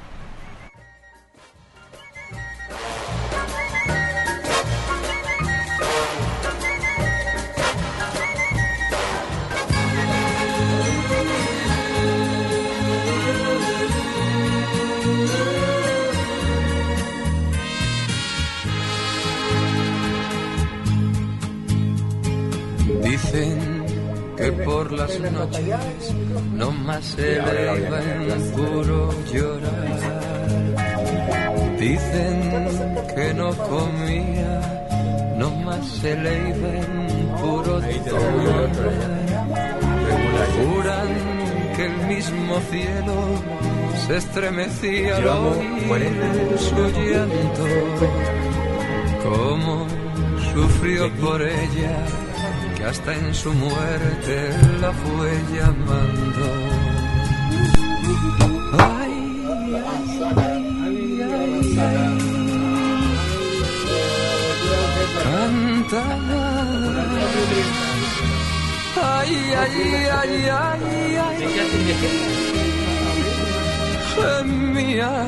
Dicen que por las noches no más se eleva en puro llorar. Dicen que no comía, no más se eleva en puro tomar. Juran que el mismo cielo se estremecía al oír su llanto. Cómo sufrió por ella, que hasta en su muerte la fue llamando. Ay, ay, ay, ay, ay. Canta. Ay, ay, ay, ay, ay. Gemía.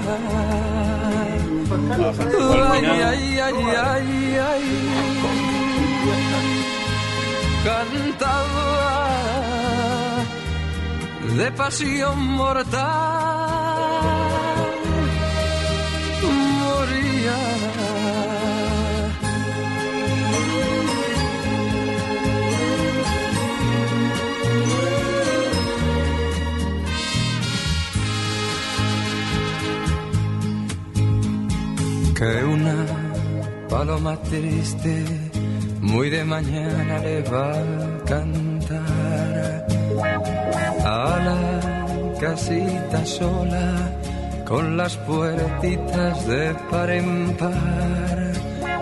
Ay, ay, ay, ay, ay. Cantaba de pasión mortal moría. Que una paloma triste muy de mañana le va a cantar a la casita sola con las puertitas de par en par.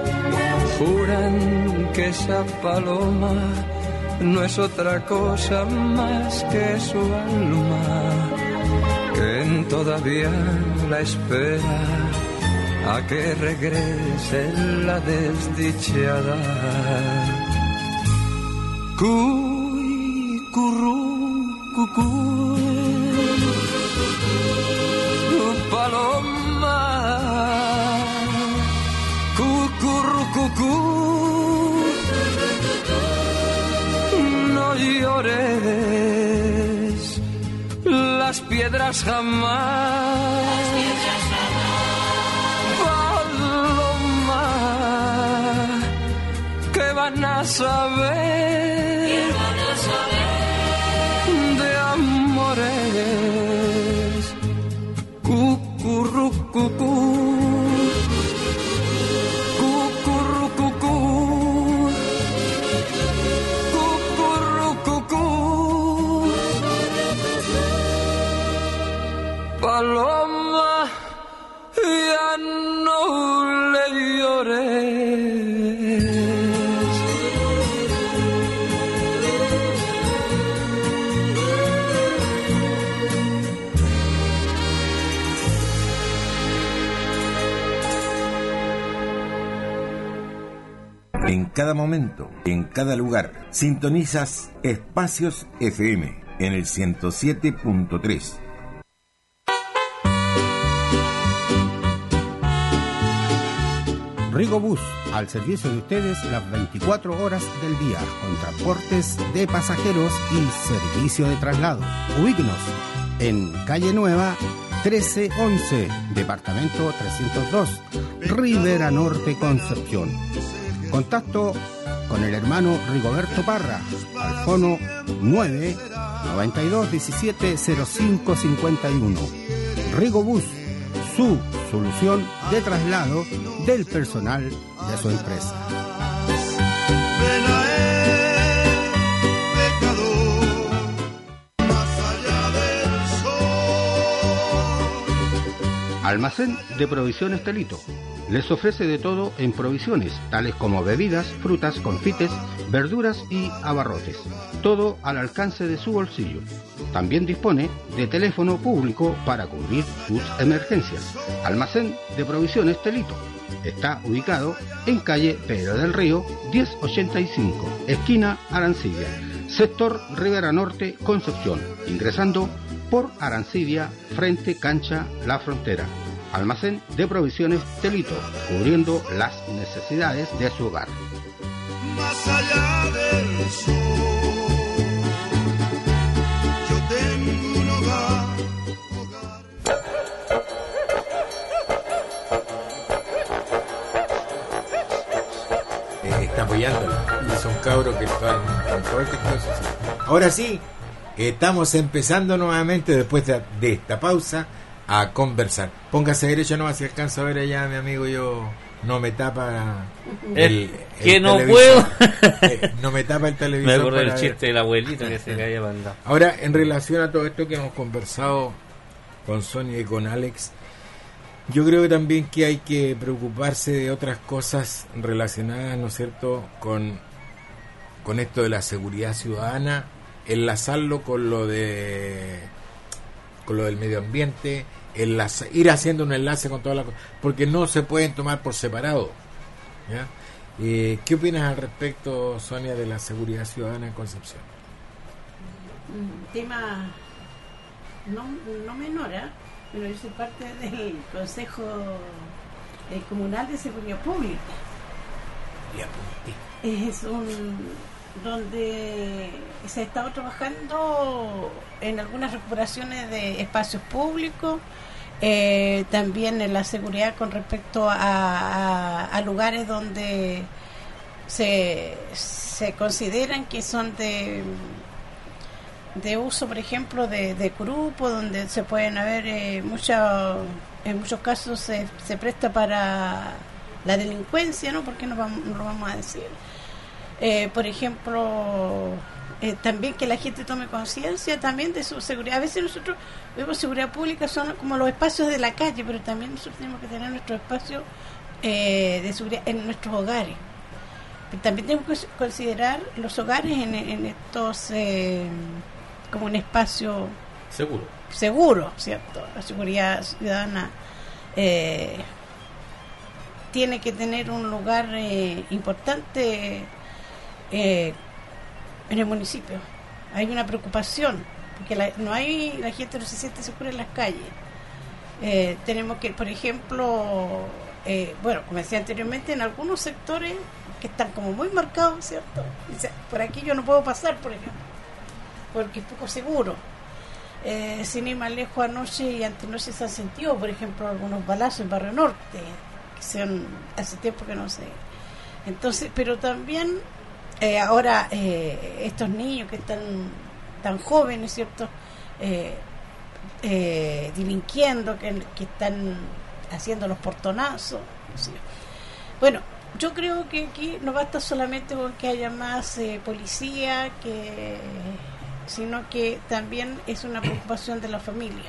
Juran que esa paloma no es otra cosa más que su alma, que todavía la espera a que regrese la desdichada. Cuy, curru, cucú, paloma, cucurru, cucú, no llores, las piedras jamás. ¿Qué van a saber, ¿Qué van a saber de amores? Cucurru, cucú, cucurru, cucú, cucurru, cucú, paloma, ya no le llores. En cada momento, en cada lugar, sintonizas Espacios F M en el ciento siete punto tres. Rigobús, al servicio de ustedes las veinticuatro horas del día, con transportes de pasajeros y servicio de traslado. Ubíquenos en Calle Nueva trece once, Departamento trescientos dos, Rivera Norte, Concepción. Contacto con el hermano Rigoberto Parra al fono nueve noventa y dos diecisiete cero cinco cincuenta y uno. Rigobús, su solución de traslado del personal de su empresa. Almacén de Provisiones Telito. Les ofrece de todo en provisiones, tales como bebidas, frutas, confites, verduras y abarrotes. Todo al alcance de su bolsillo. También dispone de teléfono público para cubrir sus emergencias. Almacén de Provisiones Telito. Está ubicado en calle Pedro del Río diez ochenta y cinco, esquina Arancibia, sector Rivera Norte, Concepción, ingresando por Arancibia, frente cancha La Frontera. Almacén de Provisiones Telito, cubriendo las necesidades de su hogar. Más allá del sur, yo tengo un hogar, hogar. Eh, está apoyándolo. Son cabros que están en fuertes cosas. Ahora sí, estamos empezando nuevamente después de, de esta pausa a conversar. Póngase derecho nomás, si alcanzo a ver allá, mi amigo, yo no me tapa el, el que no televisor. puedo. eh, no me tapa el televisor. Me acordé del ver. chiste del abuelito que se caía para el lado. Ahora, en relación a todo esto que hemos conversado con Sonia y con Alex, yo creo que también que hay que preocuparse de otras cosas relacionadas, ¿no es cierto?, con, con esto de la seguridad ciudadana, enlazarlo con lo de con lo del medio ambiente, enlaza, ir haciendo un enlace con todas las cosas, porque no se pueden tomar por separado, ¿ya? Eh, ¿Qué opinas al respecto, Sonia, de la seguridad ciudadana en Concepción? Un tema no, no menor, ¿eh? Pero yo soy parte del Consejo eh, Comunal de Seguridad Pública. Ya, Es un donde se ha estado trabajando en algunas recuperaciones de espacios públicos, eh, también en la seguridad con respecto a, a, a lugares donde se, se consideran que son de de uso, por ejemplo, de, de grupo, donde se pueden haber eh, muchos, en muchos casos se, se presta para la delincuencia, ¿no? Porque no, vamos, no lo vamos a decir. Eh, por ejemplo, eh, también que la gente tome conciencia también de su seguridad. A veces nosotros vemos seguridad pública, son como los espacios de la calle, pero también nosotros tenemos que tener nuestro espacio eh, de seguridad en nuestros hogares. Pero también tenemos que considerar los hogares en, en estos... Eh, como un espacio seguro, seguro, ¿cierto? La seguridad ciudadana eh, tiene que tener un lugar eh, importante eh, en el municipio. Hay una preocupación, porque la, no hay, la gente no se siente segura en las calles. Eh, tenemos que, por ejemplo, eh, bueno, como decía anteriormente, en algunos sectores que están como muy marcados, ¿cierto? Dice, por aquí yo no puedo pasar, por ejemplo, porque es poco seguro. Eh, sin ir más lejos, anoche y antenoche se han sentido, por ejemplo, algunos balazos en Barrio Norte, que sean, hace tiempo que no sé. Entonces, pero también eh, ahora eh, estos niños que están tan jóvenes, ¿cierto? Eh, eh, delinquiendo, que, que están haciendo los portonazos, ¿sí? Bueno, yo creo que aquí no basta solamente con que haya más eh, policía, que sino que también es una preocupación de la familia.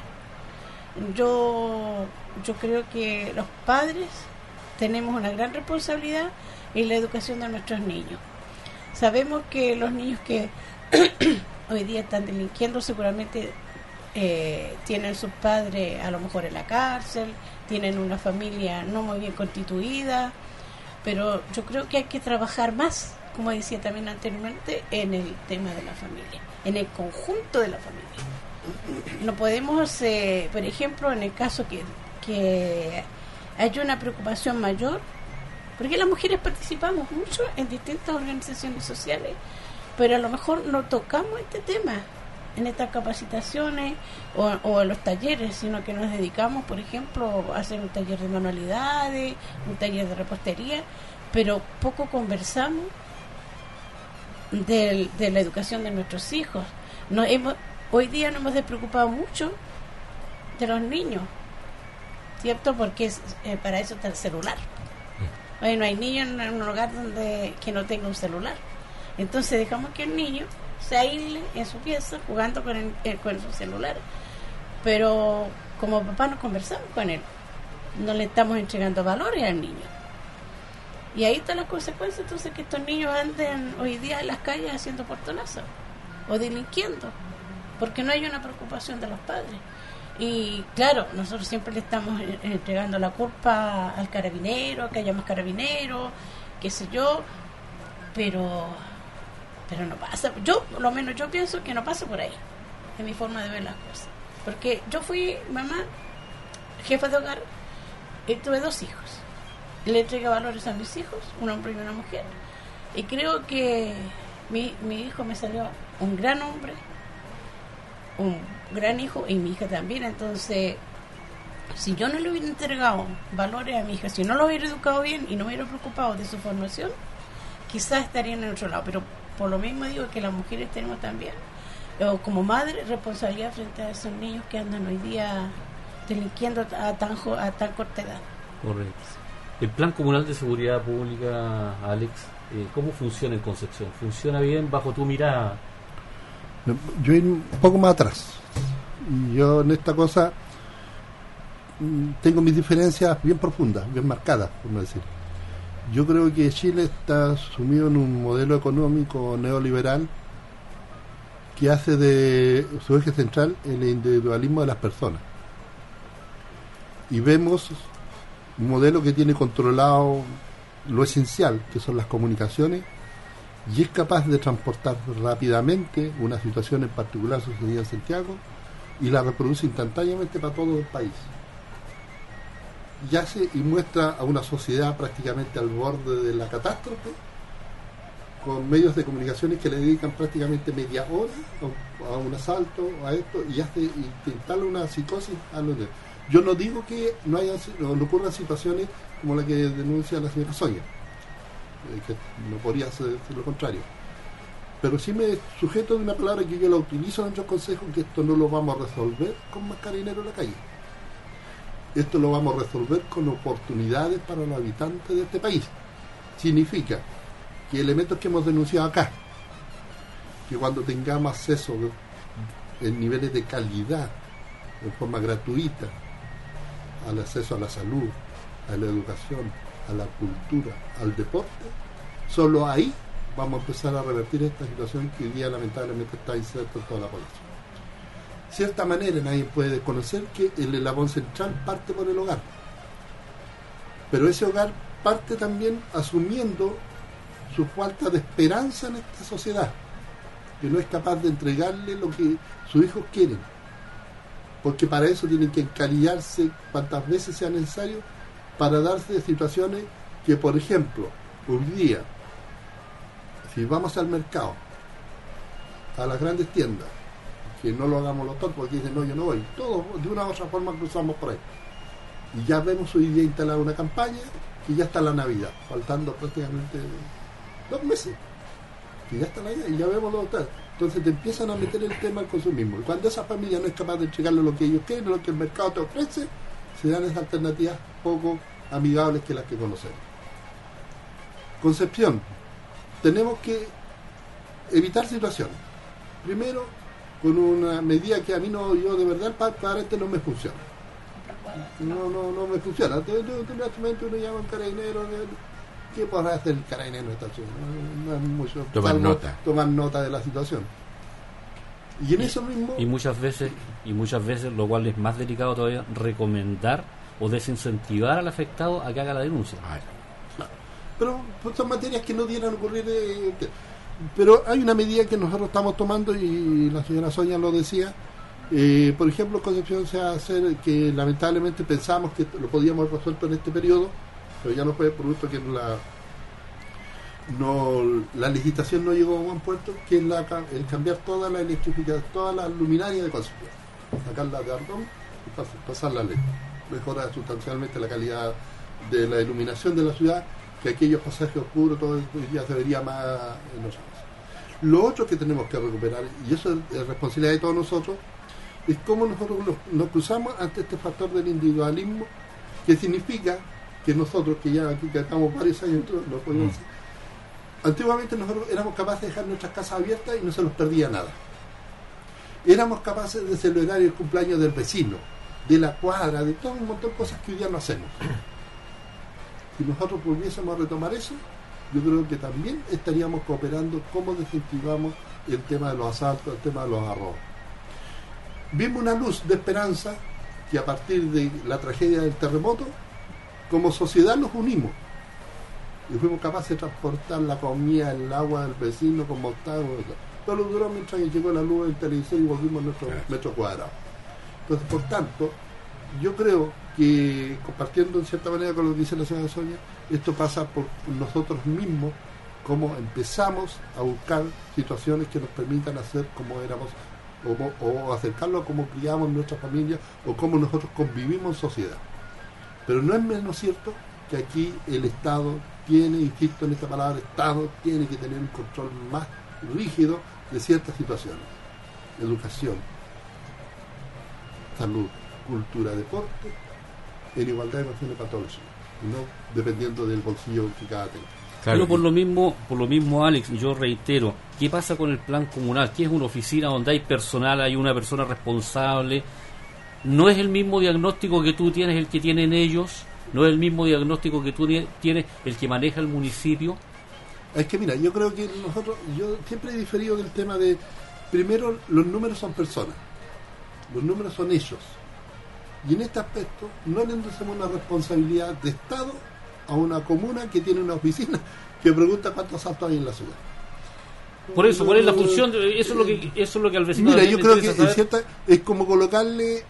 Yo, yo creo que los padres tenemos una gran responsabilidad en la educación de nuestros niños. Sabemos que los niños que hoy día están delinquiendo seguramente eh, tienen sus padres a lo mejor en la cárcel, tienen una familia no muy bien constituida, pero yo creo que hay que trabajar más, como decía también anteriormente, en el tema de la familia, en el conjunto de la familia. No podemos, eh, por ejemplo, en el caso que, que haya una preocupación mayor, porque las mujeres participamos mucho en distintas organizaciones sociales, pero a lo mejor no tocamos este tema en estas capacitaciones o, o en los talleres, sino que nos dedicamos, por ejemplo, a hacer un taller de manualidades, un taller de repostería, pero poco conversamos de, de la educación de nuestros hijos. Nos hemos, hoy día nos hemos despreocupado mucho de los niños, ¿cierto? Porque es, eh, para eso está el celular. Hoy no hay niños en un hogar donde que no tenga un celular. Entonces dejamos que el niño se aísle en su pieza jugando con, el, eh, con su celular. Pero como papá no conversamos con él, no le estamos entregando valores al niño. Y ahí están las consecuencias, entonces, que estos niños anden hoy día en las calles haciendo portonazos o delinquiendo, porque no hay una preocupación de los padres. Y claro, nosotros siempre le estamos entregando la culpa al carabinero, que haya más carabineros, qué sé yo, pero pero no pasa. Yo, por lo menos yo pienso que no pasa por ahí, es mi forma de ver las cosas. Porque yo fui mamá, jefa de hogar, y tuve dos hijos. Le entregué valores a mis hijos, un hombre y una mujer. Y creo que mi, mi hijo me salió un gran hombre, un gran hijo, y mi hija también. Entonces, si yo no le hubiera entregado valores a mi hija, si no lo hubiera educado bien y no me hubiera preocupado de su formación, quizás estarían en otro lado. Pero por lo mismo digo que las mujeres tenemos también, o como madre, responsabilidad frente a esos niños que andan hoy día delinquiendo a tan, a tan corta edad. Correcto. El Plan Comunal de Seguridad Pública, Alex, eh, ¿cómo funciona en Concepción? ¿Funciona bien bajo tu mirada? Yo ir un poco más atrás. Yo en esta cosa tengo mis diferencias bien profundas, bien marcadas, por decir. Yo creo que Chile está sumido en un modelo económico neoliberal que hace de su eje central el individualismo de las personas. Y vemos un modelo que tiene controlado lo esencial, que son las comunicaciones, y es capaz de transportar rápidamente una situación en particular sucedida en Santiago y la reproduce instantáneamente para todo el país. Y hace y muestra a una sociedad prácticamente al borde de la catástrofe con medios de comunicaciones que le dedican prácticamente media hora a, a un asalto, a esto, y hace y te instala una psicosis a los de. Yo no digo que no haya no, no ocurran situaciones como la que denuncia la señora Sonia, eh, que no podría ser, ser lo contrario, pero sí me sujeto de una palabra que yo la utilizo en otros consejos, que esto no lo vamos a resolver con más carabineros en la calle. Esto lo vamos a resolver con oportunidades para los habitantes de este país. Significa que elementos que hemos denunciado acá, que cuando tengamos acceso en niveles de calidad, en forma gratuita, al acceso a la salud, a la educación, a la cultura, al deporte, solo ahí vamos a empezar a revertir esta situación que hoy día lamentablemente está inserta en toda la población. De cierta manera nadie puede desconocer que el eslabón central parte por el hogar, pero ese hogar parte también asumiendo su falta de esperanza en esta sociedad, que no es capaz de entregarle lo que sus hijos quieren, porque para eso tienen que encalillarse cuantas veces sea necesario para darse situaciones que, por ejemplo, hoy día, si vamos al mercado, a las grandes tiendas, que no lo hagamos los todos porque dicen no, yo no voy, todos de una u otra forma cruzamos por ahí, y ya vemos hoy día instalada una campaña que ya está la Navidad, faltando prácticamente dos meses, que ya está la Navidad y ya vemos los otros. Entonces te empiezan a meter el tema del consumismo, y cuando esa familia no es capaz de entregarle lo que ellos quieren, lo que el mercado te ofrece, se dan esas alternativas poco amigables que las que conocemos. Concepción, tenemos que evitar situaciones. Primero, con una medida que a mí no, yo de verdad, para, para este no me funciona. No, no, no me funciona. Últimamente uno llama a un carabinero, ¿qué podrá hacer el carabinero en esta ciudad? No, no es mucho. Tomar nota. Tomar nota de la situación. Y en eso mismo. Y muchas veces, y muchas veces, lo cual es más delicado todavía, recomendar o desincentivar al afectado a que haga la denuncia. Pero pues, son materias que no dieran ocurrir. Eh, que, pero hay una medida que nosotros estamos tomando, y la señora Sonia lo decía. Eh, por ejemplo, Concepción se va a hacer que lamentablemente pensamos que lo podíamos resuelto en este periodo, pero ya no fue producto que la no la legislación no llegó a buen puerto, que es la, el cambiar toda la electrificación, todas las luminarias de Concepción, sacarlas de Ardón y pas, pasar la ley. Mejora sustancialmente la calidad de la iluminación de la ciudad, que aquellos pasajes oscuros todo ya se vería más en los años. Lo otro que tenemos que recuperar, y eso es responsabilidad de todos nosotros, es cómo nosotros nos, nos cruzamos ante este factor del individualismo, que significa que nosotros, que ya aquí que estamos varios años, no podemos, mm. antiguamente nosotros éramos capaces de dejar nuestras casas abiertas y no se nos perdía nada. Éramos capaces de celebrar el cumpleaños del vecino, de la cuadra, de todo un montón de cosas que hoy día no hacemos. Si nosotros volviésemos a retomar eso, yo creo que también estaríamos cooperando cómo desincentivamos el tema de los asaltos, el tema de los arrobos. Vimos una luz de esperanza que a partir de la tragedia del terremoto, como sociedad nos unimos y fuimos capaces de transportar la comida, el agua del vecino como estaba. Todo lo duró mientras llegó la luz del televisor y volvimos a nuestro metro cuadrado. Entonces, por tanto, yo creo que, compartiendo en cierta manera con lo que dice la señora Sonia, esto pasa por nosotros mismos, cómo empezamos a buscar situaciones que nos permitan hacer como éramos, o, o acercarlo a cómo criamos nuestra familia, o cómo nosotros convivimos en sociedad. Pero no es menos cierto que aquí el Estado tiene, insisto en esta palabra, Estado tiene que tener un control más rígido de ciertas situaciones. Educación, salud, cultura, deporte, en igualdad de condiciones para todos, y no dependiendo del bolsillo que cada tenga. Claro. Pero por lo mismo, por lo mismo, Alex, yo reitero, ¿qué pasa con el plan comunal? ¿Qué es una oficina donde hay personal, hay una persona responsable? No es el mismo diagnóstico que tú tienes el que tienen ellos, no es el mismo diagnóstico que tú tienes el que maneja el municipio. Es que mira, yo creo que nosotros, yo siempre he diferido del tema de, primero, los números son personas, los números son ellos, y en este aspecto no le endossamos una responsabilidad de Estado a una comuna que tiene una oficina que pregunta cuántos asaltos hay en la ciudad. Por eso, ¿cuál es la función? De, eso es lo que eso es lo que al vecino. Mira, yo creo que en cierta, es como colocarle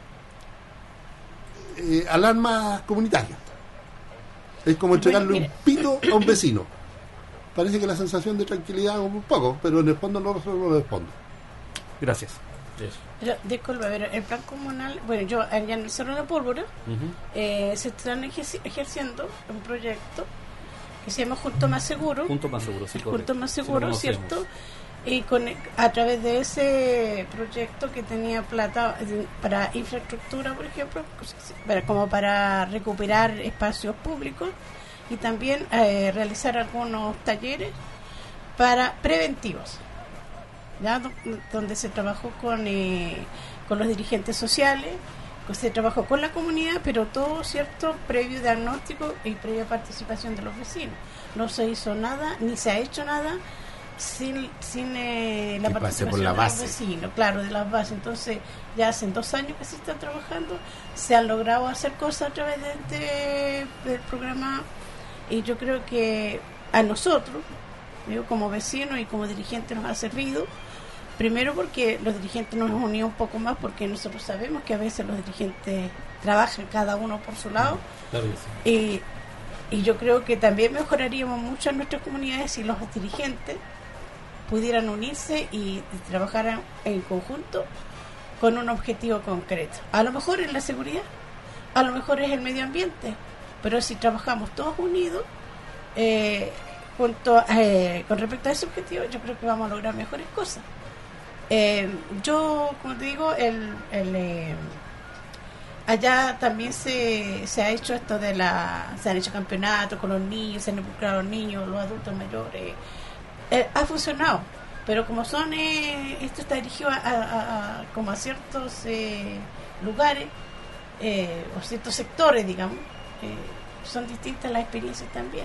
eh, alarmas comunitarias. Es como entregarle un pito a un vecino. parece que la sensación de tranquilidad un poco, pero en el fondo no resuelve los fondos. Gracias. Pero, disculpa, pero el plan comunal, bueno, yo allá en el Cerro de la Pólvora, uh-huh. eh, se están ejerci- ejerciendo un proyecto que se llama Junto Más Seguro. Junto Más Seguro, sí, correcto. Junto Más Seguro, sí, ¿cierto? Y con, a través de ese proyecto que tenía plata para infraestructura, por ejemplo, para, como para recuperar espacios públicos y también eh, realizar algunos talleres para preventivos, ¿ya? Donde se trabajó con, eh, con los dirigentes sociales, se trabajó con la comunidad, pero todo, ¿cierto?, previo diagnóstico y previa participación de los vecinos. No se hizo nada, ni se ha hecho nada sin, sin eh, la que participación por la de base. los vecinos, claro, de las bases. Entonces, ya hace dos años que se está trabajando, se han logrado hacer cosas a través de este, del programa, y yo creo que a nosotros, digo, como vecinos y como dirigentes, nos ha servido. Primero porque los dirigentes nos han unido un poco más, porque nosotros sabemos que a veces los dirigentes trabajan cada uno por su lado. Claro que sí. Y, y yo creo que también mejoraríamos mucho en nuestras comunidades si los dirigentes pudieran unirse y, y trabajaran en conjunto con un objetivo concreto. A lo mejor es la seguridad, a lo mejor es el medio ambiente, pero si trabajamos todos unidos, eh, junto, eh, con respecto a ese objetivo, yo creo que vamos a lograr mejores cosas. Eh, yo, como te digo, el, el eh, allá también se, se ha hecho esto de la, se han hecho campeonatos con los niños, se han involucrado a los niños, los adultos mayores, eh, ha funcionado, pero como son, eh, esto está dirigido a, a, a como a ciertos eh, lugares eh, o ciertos sectores, digamos, eh, son distintas las experiencias también,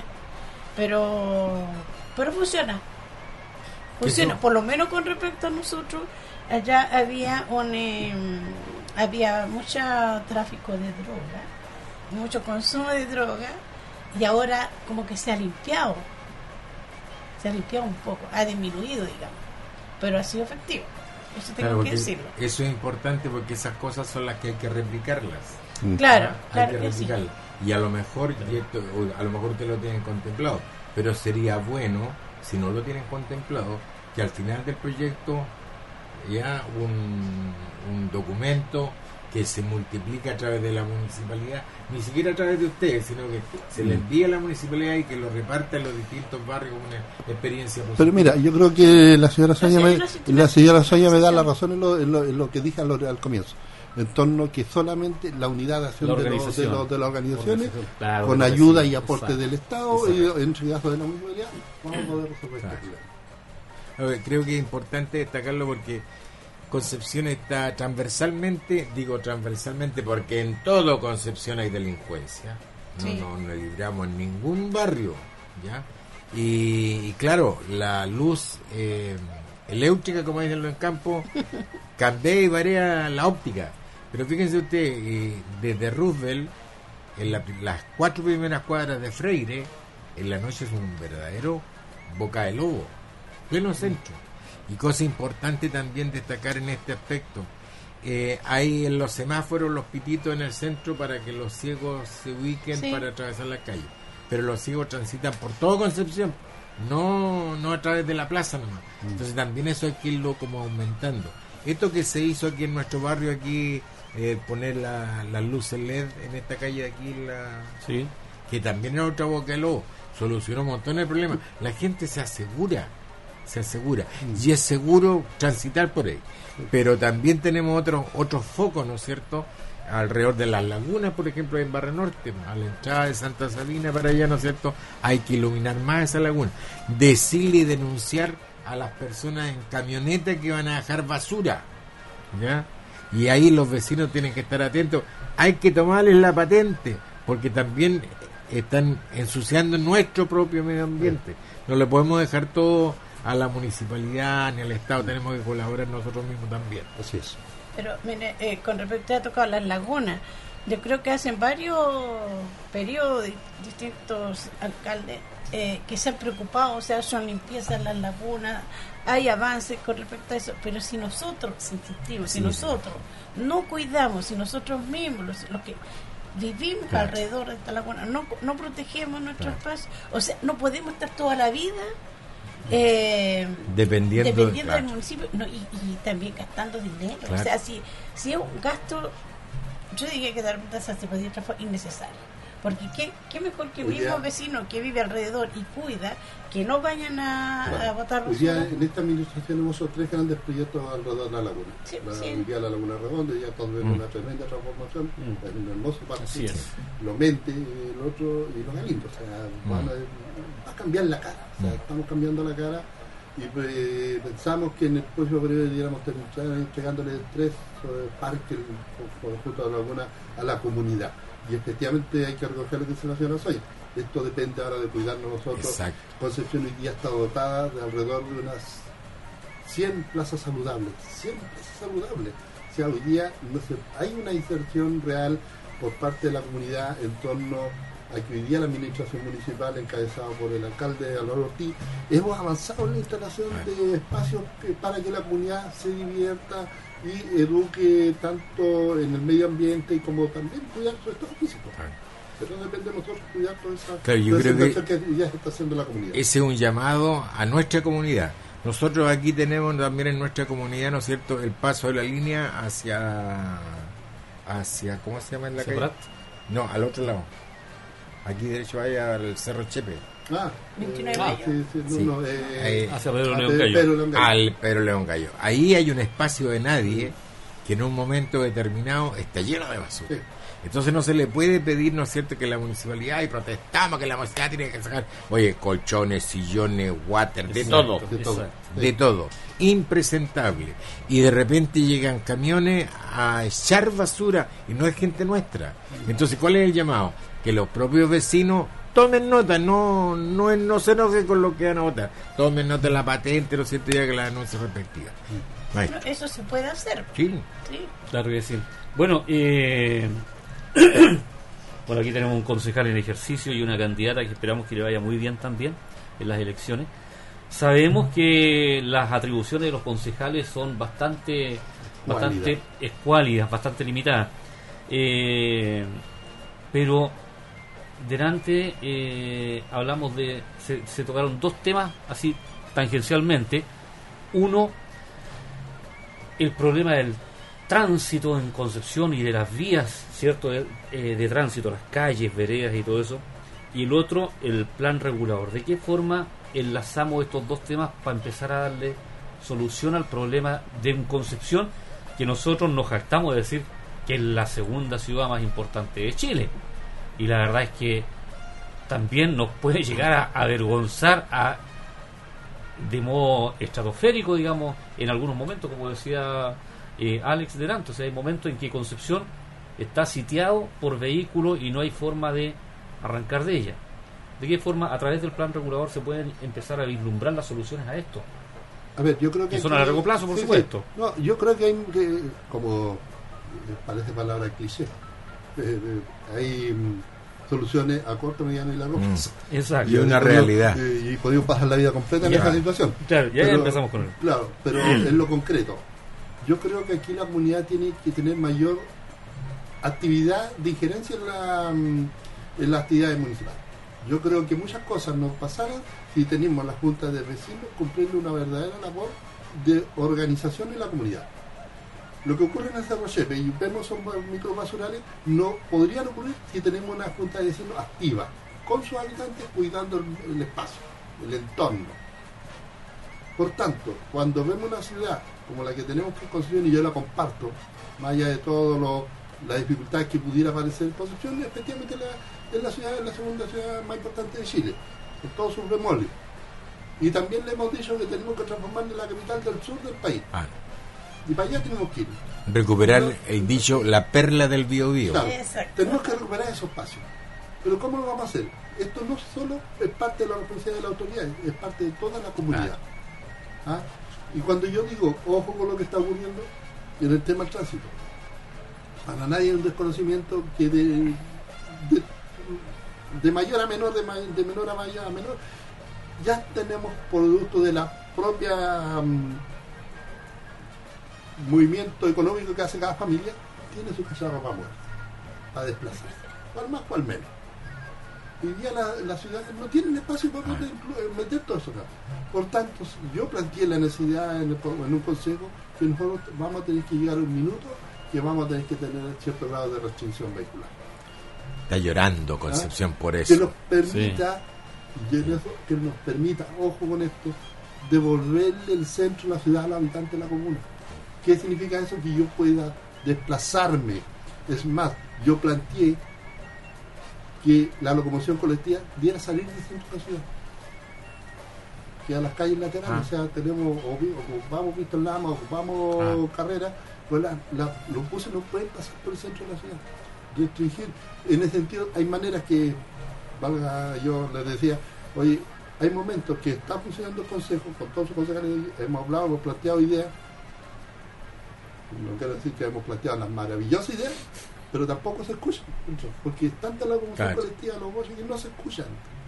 pero, pero funciona. Funciona, por lo menos con respecto a nosotros, allá había un eh, había mucho tráfico de droga, mucho consumo de droga, y ahora como que se ha limpiado, se ha limpiado un poco, ha disminuido, digamos, pero ha sido efectivo, eso tengo claro, que decirlo. Eso es importante porque esas cosas son las que hay que replicarlas. Claro, ¿Ah? claro hay que replicarlas. Sí. Y a lo mejor, y esto, a lo mejor ustedes lo tienen contemplado, pero sería bueno, si no lo tienen contemplado, que al final del proyecto ya un, un documento que se multiplica a través de la municipalidad, ni siquiera a través de ustedes, sino que se le envíe a la municipalidad y que lo reparta en los distintos barrios como una experiencia positiva. Pero mira, yo creo que la señora Sonia me, la señora Sonia me da la razón en lo, en lo, en lo que dije al, al comienzo, en torno que solamente la unidad de acción de, los, de, los, de las organizaciones, claro, con ayuda y aporte exacto, del Estado exacto. y en caso de la municipalidad, vamos a poder resolver este problema. Creo que es importante destacarlo porque Concepción está transversalmente, digo transversalmente porque en todo Concepción hay delincuencia, no sí. no nos libramos en ningún barrio, ¿ya? Y, y claro, la luz eh, eléctrica, como dicen en campo, cambia y varía la óptica, pero fíjense usted, eh, desde Roosevelt, en la, las cuatro primeras cuadras de Freire, en la noche es un verdadero boca de lobo, pleno centro. Y cosa importante también destacar en este aspecto, eh, hay en los semáforos los pititos en el centro para que los ciegos se ubiquen sí. para atravesar la calle, pero los ciegos transitan por toda Concepción, no no a través de la plaza nomás. Mm. Entonces también eso hay que irlo como aumentando. Esto que se hizo aquí en nuestro barrio, aquí eh, poner las la luces L E D en esta calle de aquí, la sí. que también era otra boca de lobo, solucionó un montón de problemas. La gente se asegura, se asegura, mm. y es seguro transitar por ahí. Pero también tenemos otros otros focos, ¿no es cierto?, alrededor de las lagunas, por ejemplo, en Barra Norte, a la entrada de Santa Sabina para allá, ¿no es cierto?, hay que iluminar más esa laguna, decirle y denunciar a las personas en camioneta que van a dejar basura, ¿ya? Y ahí los vecinos tienen que estar atentos, hay que tomarles la patente, porque también están ensuciando nuestro propio medio ambiente, no le podemos dejar todo a la municipalidad ni al Estado, tenemos que colaborar nosotros mismos también. Así es. Pero mire, eh, con respecto a tocado las lagunas, yo creo que hacen varios periodos distintos alcaldes eh, que se han preocupado, o sea, son limpiezas en las lagunas, hay avances con respecto a eso, pero si nosotros, insistimos, si sí. nosotros no cuidamos, si nosotros mismos, los, los que vivimos Claro. alrededor de esta laguna, no, no protegemos nuestro Claro. espacio, o sea, no podemos estar toda la vida eh, Dependiendo, dependiendo claro. del municipio, no, y, y también gastando dinero, Claro. o sea, si, si es un gasto, yo diría que de repente se podría transformar innecesario. Porque qué, qué mejor que el Hoy día- mismo vecino que vive alrededor y cuida, que no vayan a, Claro. a botar Hoy día basura. en esta administración hemos hecho tres grandes proyectos alrededor de la laguna. Sí, la, sí. Hoy día la Laguna Redonda, ya todos vemos Mm. una tremenda transformación, Mm. es un hermoso parque. Así es. Lo Mente, el otro y los Galindos. O sea, van a, va a cambiar la cara. O sea, Mm. estamos cambiando la cara y pues, pensamos que en el próximo periodo deberíamos terminar entregándole tres eh, parques por- por- junto a la laguna a la comunidad. Y efectivamente hay que recoger lo que dice la señora Soya. Esto depende ahora de cuidarnos nosotros. Exacto. Concepción hoy día está dotada de alrededor de unas cien plazas saludables. cien plazas saludables. O sea, hoy día no se, hay una inserción real por parte de la comunidad en torno a que hoy día la administración municipal, encabezada por el alcalde Álvaro Ortiz, hemos avanzado en la instalación de espacios que- para que la comunidad se divierta y eduque tanto en el medio ambiente y como también cuidar su estado físico. Claro. Pero depende de nosotros cuidar toda esa, Claro, yo toda esa creo que- inversión que hoy día se está haciendo la comunidad. Ese es un llamado a nuestra comunidad. Nosotros aquí tenemos también en nuestra comunidad, ¿no es cierto?, el paso de la línea hacia, hacia ¿cómo se llama en la ¿Hacia calle? Prat? No, al otro lado. Aquí derecho vaya al Cerro Chepe. Ah, veintinueve eh, mayo. sí, sí, no, Sí. no, eh, Eh, Hacia Pedro ah, León Pe- Cayo. Pedro León Gallo. Al Pedro León Gallo. Ahí hay un espacio de nadie que en un momento determinado está lleno de basura. Sí. Entonces no se le puede pedir, ¿no es cierto?, que la municipalidad, y protestamos que la municipalidad tiene que sacar, oye, colchones, sillones, water, de todo, de todo. Exacto. de todo, impresentable. Y de repente llegan camiones a echar basura y no es gente nuestra. Entonces, ¿cuál es el llamado? Que los propios vecinos tomen nota, no no, es- no se enojen con lo que van a votar. Tomen nota de la patente, ¿no es cierto?, ya que la denuncia respectiva. Ahí. No, eso se puede hacer. Sí. Sí. Claro que sí. Bueno, eh, por aquí tenemos un concejal en ejercicio y una candidata que esperamos que le vaya muy bien también en las elecciones. Sabemos que las atribuciones de los concejales son bastante, bastante escuálidas, bastante limitadas. Eh, pero delante eh, hablamos de, se, se tocaron dos temas así tangencialmente. Uno, el problema del tránsito en Concepción y de las vías, ¿cierto?, de, eh, de tránsito, las calles, veredas y todo eso. Y el otro, el plan regulador. ¿De qué forma enlazamos estos dos temas para empezar a darle solución al problema de en Concepción, que nosotros nos jactamos de decir que es la segunda ciudad más importante de Chile? Y la verdad es que también nos puede llegar a avergonzar a, de modo estratosférico, digamos, en algunos momentos, como decía eh, Alex delante. O sea, hay momentos en que Concepción está sitiado por vehículos y no hay forma de arrancar de ella. ¿De qué forma, a través del plan regulador, se pueden empezar a vislumbrar las soluciones a esto? A ver, yo creo que... Que son aquí- a largo plazo, por sí, supuesto. sí. No, yo creo que hay, que, como eh, parece palabra cliché, eh, eh, hay mm, soluciones a corto, mediano y largo Mm. plazo. Exacto. Y una podemos- realidad. eh, y podemos pasar la vida completa en Ya. esa situación. Claro, ya Pero- empezamos con él. Claro, pero en lo concreto, yo creo que aquí la comunidad tiene que tener mayor actividad de injerencia en la, mm, en las actividades municipales. Yo creo que muchas cosas nos pasaran si tenemos las juntas de vecinos cumpliendo una verdadera labor de organización en la comunidad. Lo que ocurre en el Cerro Chepe y vemos son microbasurales no podrían ocurrir si tenemos una junta de vecinos activa, con sus habitantes cuidando el, el espacio, el entorno. Por tanto, cuando vemos una ciudad como la que tenemos que construir, y yo la comparto, más allá de todo las dificultades que pudiera aparecer en Concepción, efectivamente la, es la ciudad, es la segunda ciudad más importante de Chile, con todos sus bemoles. Y también le hemos dicho que tenemos que transformarla en la capital del sur del país. Ah, Y para allá tenemos que ir. recuperar el dicho la perla del Biobío. Claro, Exacto. tenemos que recuperar esos espacios. Pero ¿cómo lo vamos a hacer? Esto no solo es parte de la responsabilidad de la autoridad, es parte de toda la comunidad. ¿Ah? Y cuando yo digo, ojo con lo que está ocurriendo en el tema del tránsito, para nadie es un desconocimiento que de, de, de mayor a menor, de, ma- de menor a mayor a menor, ya tenemos producto de la propia um, movimiento económico que hace cada familia, tiene su cacharro para muerto, para desplazarse. cuál más, cuál menos. Hoy día la, la ciudad no tiene espacio para meter, meter todo eso acá. Por tanto, yo planteé la necesidad en, el, en un consejo que nosotros vamos a tener que llegar a un minuto que vamos a tener que tener cierto grado de restricción vehicular. Está llorando Concepción ¿Ah? por eso. Que nos permita, sí. eso, que nos permita, ojo con esto, devolverle el centro de la ciudad a los habitantes de la comuna. ¿Qué significa eso? Que yo pueda desplazarme. Es más, yo planteé que la locomoción colectiva diera salir del centro de la ciudad, que a las calles laterales, ah. o sea, tenemos, o, ocupamos Víctor Lama, ocupamos ah. Carrera, pues la, la, los buses no pueden pasar por el centro de la ciudad, restringir. En ese sentido, hay maneras que, valga, yo les decía, oye, hay momentos que está funcionando el consejo, con todos sus concejales, hemos hablado, hemos planteado ideas, no quiero decir que hemos planteado las maravillosas ideas, pero tampoco se escuchan, porque es tanta la locomoción claro. colectiva, los voces que no se escuchan.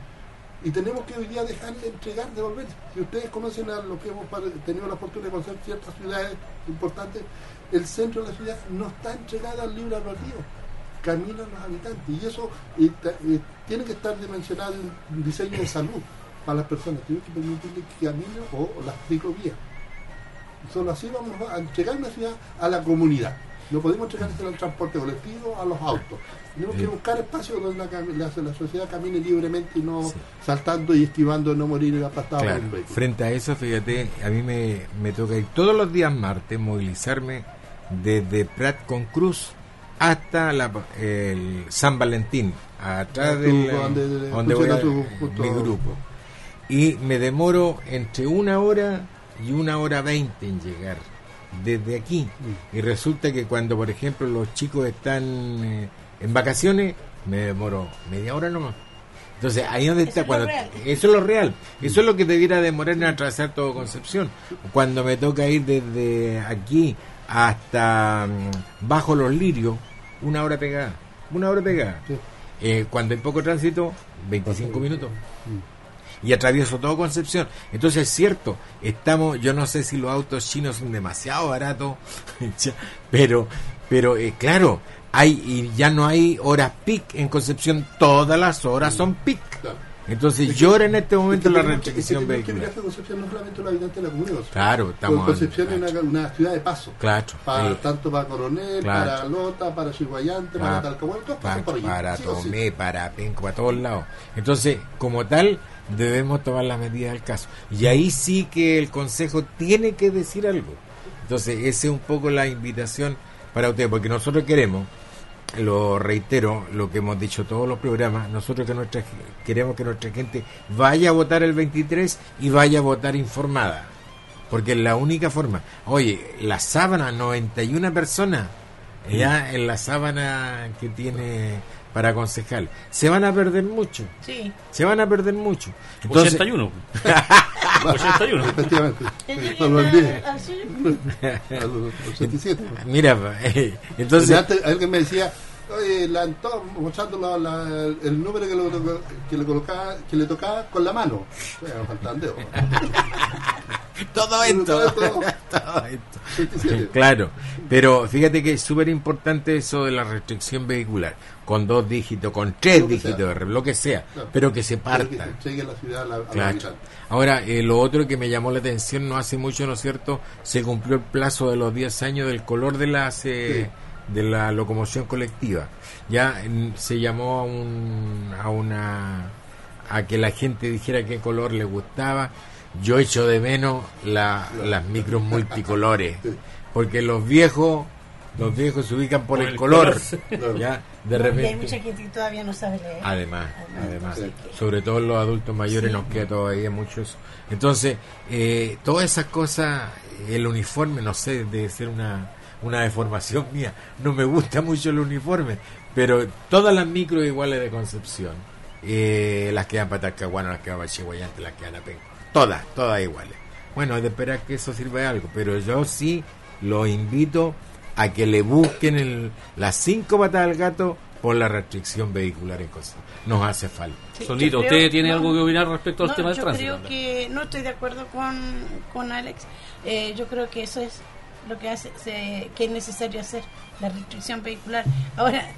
Y tenemos que hoy día dejar de entregar, devolver. Si ustedes conocen a lo que hemos tenido la fortuna de conocer ciertas ciudades importantes, el centro de la ciudad no está entregada al libre albedrío, caminan los habitantes, y eso eh, eh, tiene que estar dimensionado en un diseño de salud para las personas, tiene que permitirles que caminen o, o las ciclovías. Solo así vamos a entregar una ciudad a la comunidad. No podemos entregar al transporte colectivo, a los autos. Tenemos que buscar espacios donde la, la, la sociedad camine libremente y no sí. saltando y esquivando, no morir aplastado claro. por un vehículo. Frente a eso, fíjate, a mí me, me toca ir todos los días martes, movilizarme desde Prat con Cruz hasta la, el San Valentín, atrás del donde, de, donde voy a, tu, mi grupo. Y me demoro entre una hora y una hora veinte en llegar desde aquí, y resulta que cuando por ejemplo los chicos están eh, en vacaciones me demoro media hora nomás. Entonces ahí donde está, cuando eso es lo real, eso es lo que debiera demorar en atravesar todo Concepción. Cuando me toca ir desde aquí hasta um, Bajo los Lirios, una hora pegada, una hora pegada. Sí. Eh, cuando hay poco tránsito, veinticinco minutos. Y atravieso todo Concepción. Entonces es cierto, estamos, yo no sé si los autos chinos son demasiado baratos, pero pero eh, claro, hay y ya no hay horas peak en Concepción, todas las horas son peak. Entonces es llora que, en este momento es que la restricción es que vehicular. Que Concepción no es solamente los habitantes de la comunidad. Claro, estamos Concepción es una, una ciudad de paso. Claro. Para, eh, tanto para Coronel, claro. para Lota, para Chilhuayante, para, para Talcahuano, todos pasan por allí. Para sí, Tomé, sí. para Penco, para todos lados. Entonces, como tal, debemos tomar las medidas del caso. Y ahí sí que el Consejo tiene que decir algo. Entonces, esa es un poco la invitación para ustedes, porque nosotros queremos, lo reitero, lo que hemos dicho todos los programas, nosotros que nuestra queremos que nuestra gente vaya a votar el veintitrés y vaya a votar informada, porque es la única forma. Oye, la sábana, noventa y una personas ya en la sábana que tiene para concejal, se van a perder mucho. Sí. Se van a perder mucho. Entonces, ochenta y uno. ochenta y uno. Efectivamente. Solo el diez. ochenta y siete. Mira, eh, entonces antes alguien me decía, oye, la, todo, mostrando la, la, el número que le, que le colocaba, que le tocaba con la mano. O sea, faltaban dedos. Todo esto, todo, todo esto. Claro, pero fíjate que es súper importante eso de la restricción vehicular, con dos dígitos, con tres dígitos de reloj, lo que sea, claro, pero que se parta. Que llegue a la ciudad a la, a claro. la Ahora, eh, lo otro que me llamó la atención no hace mucho, ¿no es cierto? Se cumplió el plazo de los diez años del color de la sí. de la locomoción colectiva. Ya en, se llamó a un a una a que la gente dijera qué color le gustaba. Yo echo de menos la, las micros multicolores, porque los viejos los viejos se ubican por, por el, el color, color. Ya de repente. Y hay mucha gente que todavía no sabe leer. Además, además, además sí. Sobre todo los adultos mayores sí. Nos queda todavía mucho eso. Entonces, eh, todas esas cosas, el uniforme, no sé, debe ser una una deformación mía. No me gusta mucho el uniforme, pero todas las micros iguales de Concepción, eh, las que dan para Talcahuano, las que dan para Chilhuayante, las que dan a Penco. Todas, todas iguales. Bueno, es de esperar que eso sirva de algo, pero yo sí los invito a que le busquen el, las cinco patas al gato por la restricción vehicular en cosas. Nos hace falta. Sí, Solito, ¿usted creo, tiene no, algo que opinar respecto al no, tema del yo tránsito? Yo creo que no estoy de acuerdo con, con Alex. Eh, yo creo que eso es lo que hace se, que es necesario hacer, la restricción vehicular. Ahora,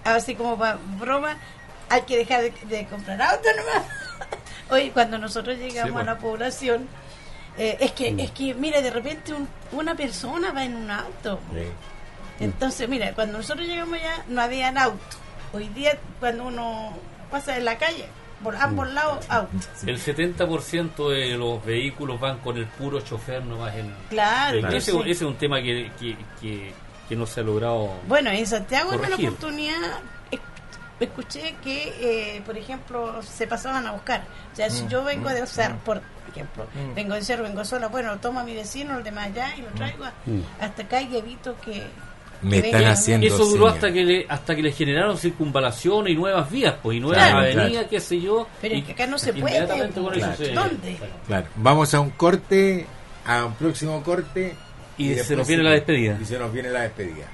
así como para broma, hay que dejar de, de comprar autos nomás. Hoy cuando nosotros llegamos Sí, bueno. a la población, eh, es que, es que mira, de repente un- una persona va en un auto. Entonces, mira, cuando nosotros llegamos allá no habían autos. Hoy día, cuando uno pasa en la calle, por ambos lados, autos. El setenta por ciento de los vehículos van con el puro chofer nomás. En, Claro, en- ese, entonces- ese es un tema que, que, que, que no se ha logrado. Bueno, en Santiago en una corregir. oportunidad esc- escuché que, eh, por ejemplo, se pasaban a buscar. O sea, si yo vengo de Cerro, por ejemplo, vengo de Cerro, vengo sola, bueno, lo tomo a mi vecino, el de más allá, y lo traigo a- hasta acá y evito que... Me que están vengan- haciendo Eso duró señas. hasta que le, hasta que le generaron circunvalaciones y nuevas vías, pues, y nuevas Claro, avenidas, claro. qué sé yo. Pero y es que acá no se puede. inmediatamente con eso Claro. se- ¿Dónde? Claro, vamos a un corte, a un próximo corte. Y se después nos viene la despedida. Y se nos viene la despedida.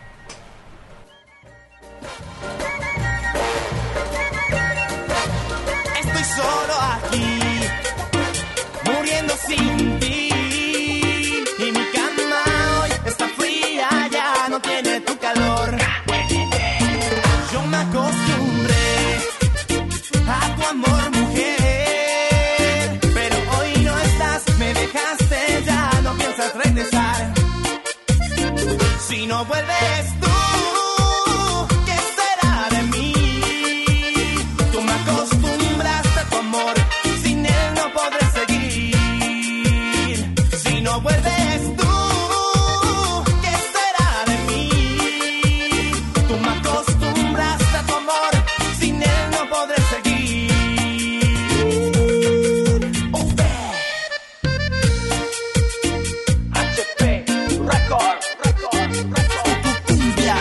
Estoy solo aquí, muriendo sin ti. Y mi cama hoy está fría, ya no tiene tu calor. Yo me acostumbré a tu amor, mujer. Pero hoy no estás, me dejaste, ya no piensas regresar. Si no vuelves tú, ¿qué será de mí? Tú me acostumbraste a tu amor, sin él no podré seguir. Si no vuelves tú, ¿qué será de mí? Tú me acostumbraste a tu amor, sin él no podré seguir. Oh, H P Record, Record, Record. Cumbia.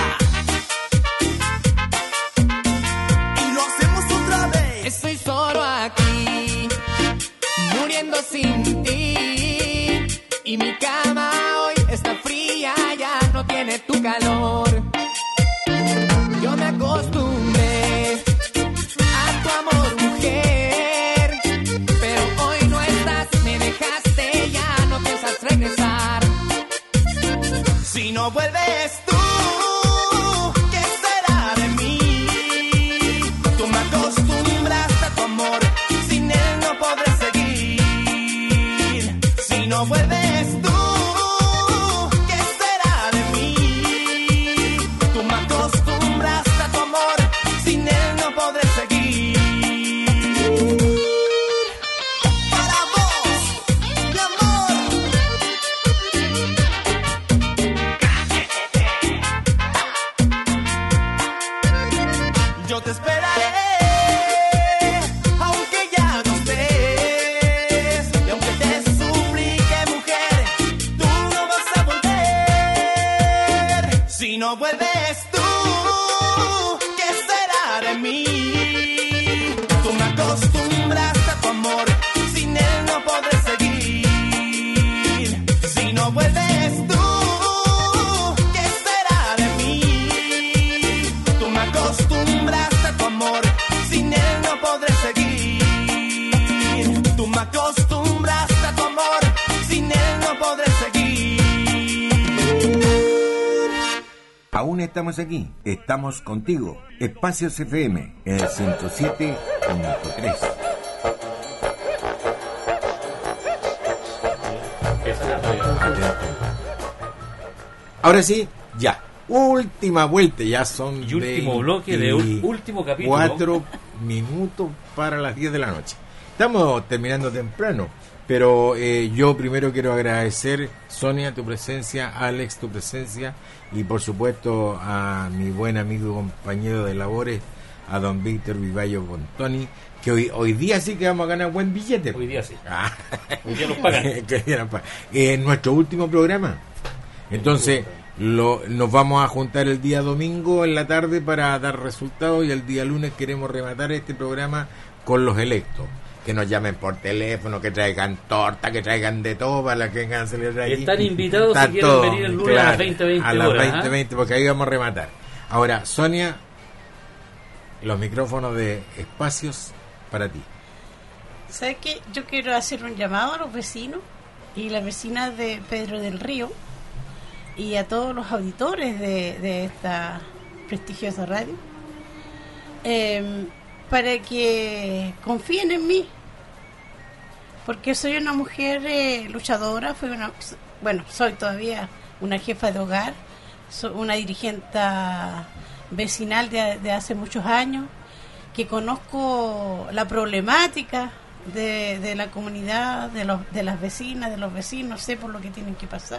Y lo hacemos otra vez. Estoy solo aquí, muriendo sin ti. Y mi cama hoy está fría, ya no tiene tu calor. Yo me acostumbré a tu amor, mujer. Pero hoy no estás, me dejaste, ya no piensas regresar. Si no vuelves tú, ¿qué será de mí? Tú me acostumbraste a tu amor, sin él no podré seguir. Si no vuelves tú, ¿qué será de mí? Tú me acostumbraste a tu amor, sin él no podré seguir. Para vos, mi amor. Yo te esperaré, aunque ya no estés. Y aunque te suplique, mujer, tú no vas a volver. Si no vuelves tú, ¿qué será de mí? Tú me acostumbraste a tu amor, sin él no podré seguir. Si no vuelves tú, ¿qué será de mí? Tú me acostumbraste a tu amor, sin él no podré seguir. Tú me acostumbraste a tu amor, sin él no podré seguir. Aún estamos aquí, estamos contigo. Espacios F M, en el ciento siete punto tres. Ahora sí, ya. Última vuelta, ya son Y último bloque de ul- último capítulo. Cuatro minutos para las diez de la noche. Estamos terminando temprano, pero eh, yo primero quiero agradecer, Sonia, tu presencia, Alex, tu presencia, y por supuesto a mi buen amigo y compañero de labores, a don Víctor Vivallo Bontoni, que hoy, hoy día sí que vamos a ganar buen billete. Hoy día sí. Ah. Hoy día nos pagan. Que ya nos pagan. Eh, nuestro último programa. Entonces, lo, nos vamos a juntar el día domingo en la tarde para dar resultados, y el día lunes queremos rematar este programa con los electos. Que nos llamen por teléfono, que traigan torta, que traigan de todo para que vengan a celebrar allí. Están invitados si Está quieren todo, venir el lunes a claro, las veinte veinte a las horas, veinte ¿ah? veinte, porque ahí vamos a rematar. Ahora, Sonia, los micrófonos de espacios para ti. ¿Sabes qué? Yo quiero hacer un llamado a los vecinos y las vecinas de Pedro del Río y a todos los auditores de, de esta prestigiosa radio, eh, para que confíen en mí, porque soy una mujer eh, luchadora, fui una, bueno, soy todavía una jefa de hogar, soy una dirigente vecinal de, de hace muchos años, que conozco la problemática de, de la comunidad, de, los, de las vecinas, de los vecinos, sé por lo que tienen que pasar.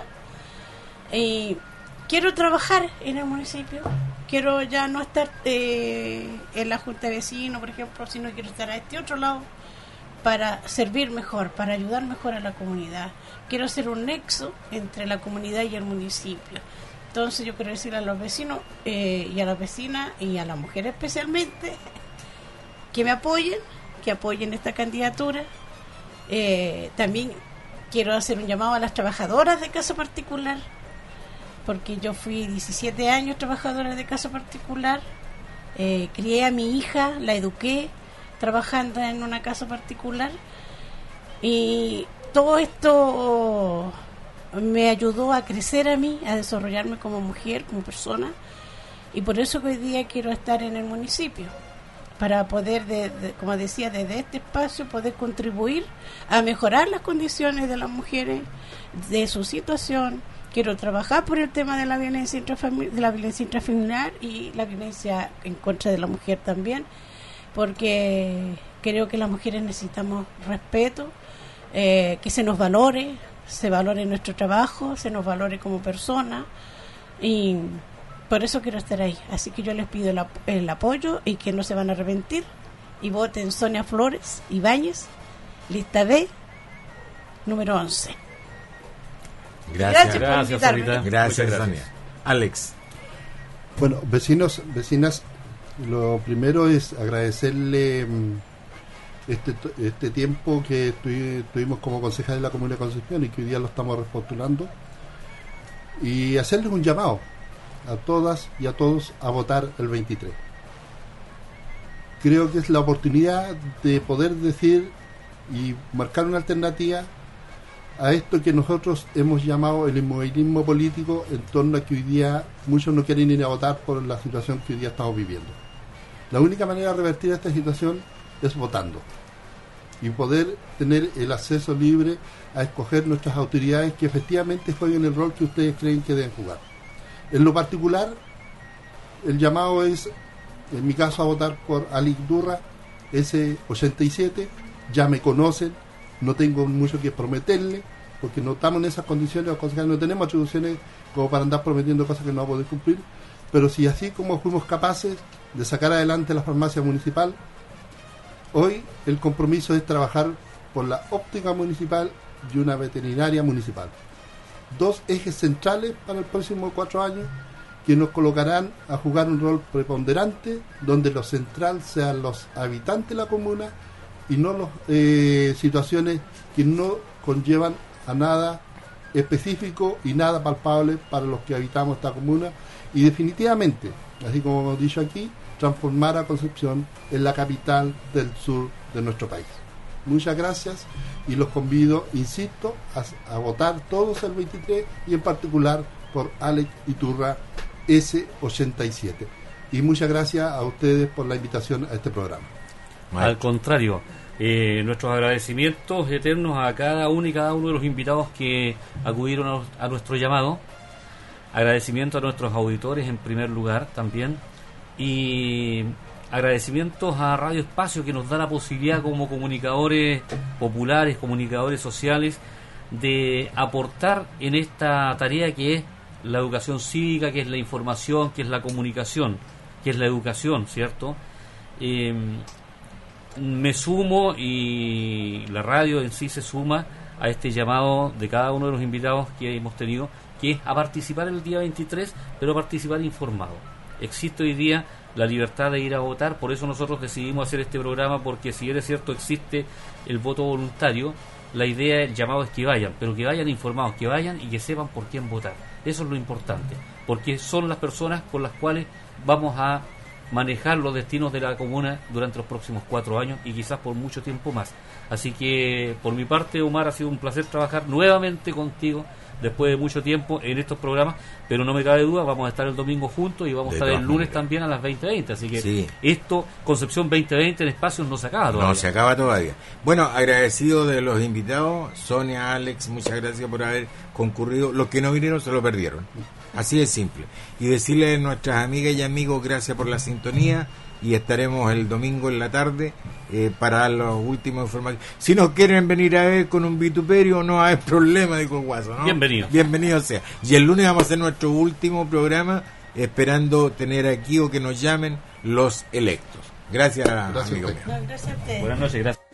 Y quiero trabajar en el municipio, quiero ya no estar eh, en la junta de vecinos, por ejemplo, sino quiero estar a este otro lado para servir mejor, para ayudar mejor a la comunidad. Quiero ser un nexo entre la comunidad y el municipio. Entonces yo quiero decirle a los vecinos eh, y a las vecinas y a las mujeres especialmente que me apoyen, que apoyen esta candidatura. Eh, también quiero hacer un llamado a las trabajadoras de casa particular, porque yo fui diecisiete años trabajadora de casa particular, eh, crié a mi hija, la eduqué trabajando en una casa particular, y todo esto me ayudó a crecer a mí, a desarrollarme como mujer, como persona, y por eso que hoy día quiero estar en el municipio, para poder, de, de, como decía, desde este espacio poder contribuir a mejorar las condiciones de las mujeres, de su situación. Quiero trabajar por el tema de la violencia intrafamiliar, de la violencia intrafamiliar y la violencia en contra de la mujer también, porque creo que las mujeres necesitamos respeto, eh, que se nos valore, se valore nuestro trabajo, se nos valore como persona, y por eso quiero estar ahí. Así que yo les pido el, ap- el apoyo y que no se van a arrepentir, y voten Sonia Flores Ibáñez, lista B, número once. Gracias, Gracias, Gracias, por Solita. invitarme. Gracias, Muchas Sonia. Alex. Bueno, vecinos, vecinas, lo primero es agradecerle mm, este t- este tiempo que estu- tuvimos como concejal de la Comuna de Concepción y que hoy día lo estamos repostulando, y hacerles un llamado a todas y a todos a votar el veintitrés. Creo que es la oportunidad de poder decir y marcar una alternativa a esto que nosotros hemos llamado el inmovilismo político, en torno a que hoy día muchos no quieren ir a votar por la situación que hoy día estamos viviendo. La única manera de revertir esta situación es votando y poder tener el acceso libre a escoger nuestras autoridades que efectivamente jueguen el rol que ustedes creen que deben jugar. En lo particular, el llamado es, en mi caso, a votar por Alex Iturra, ese ochenta y siete. Ya me conocen, no tengo mucho que prometerle, porque no estamos en esas condiciones, los concejales no tenemos atribuciones como para andar prometiendo cosas que no vamos a poder cumplir, pero si así como fuimos capaces de sacar adelante la farmacia municipal, hoy el compromiso es trabajar por la óptica municipal y una veterinaria municipal. Dos ejes centrales para el próximo cuatro años que nos colocarán a jugar un rol preponderante, donde lo central sean los habitantes de la comuna y no las eh, situaciones que no conllevan a nada específico y nada palpable para los que habitamos esta comuna, y definitivamente, así como hemos dicho aquí, transformar a Concepción en la capital del sur de nuestro país. Muchas gracias y los convido, insisto, a, a votar todos el veintitrés y en particular por Alex Iturra ese ochenta y siete. Y muchas gracias a ustedes por la invitación a este programa. Al contrario, eh, nuestros agradecimientos eternos a cada uno y cada uno de los invitados que acudieron a, a nuestro llamado. Agradecimiento a nuestros auditores en primer lugar también, y agradecimientos a Radio Espacio, que nos da la posibilidad como comunicadores populares, comunicadores sociales, de aportar en esta tarea que es la educación cívica, que es la información, que es la comunicación, que es la educación, ¿cierto? Eh, me sumo, y la radio en sí se suma a este llamado de cada uno de los invitados que hemos tenido, que es a participar el día veintitrés, pero a participar informado. Existe hoy día la libertad de ir a votar, por eso nosotros decidimos hacer este programa, porque si bien es cierto existe el voto voluntario, la idea, el llamado es que vayan, pero que vayan informados, que vayan y que sepan por quién votar. Eso es lo importante, porque son las personas con las cuales vamos a manejar los destinos de la comuna durante los próximos cuatro años y quizás por mucho tiempo más. Así que por mi parte, Omar, ha sido un placer trabajar nuevamente contigo después de mucho tiempo en estos programas, pero no me cabe duda, vamos a estar el domingo juntos y vamos a estar el lunes también a las veinte veinte, así que sí. Esto, Concepción veinte veinte en espacios no se acaba todavía. No se acaba todavía. Bueno, agradecido de los invitados, Sonia, Alex, muchas gracias por haber concurrido. Los que no vinieron se lo perdieron, así de simple. Y decirle a nuestras amigas y amigos gracias por la sintonía, y estaremos el domingo en la tarde eh, para los últimos informativos. Si nos quieren venir a ver con un vituperio, no hay problema, dijo el Guaso, ¿no? Bienvenido. Bienvenido sea. Y el lunes vamos a hacer nuestro último programa, esperando tener aquí o que nos llamen los electos. Gracias, gracias amigo mío. No, gracias a ustedes. Buenas noches, gracias.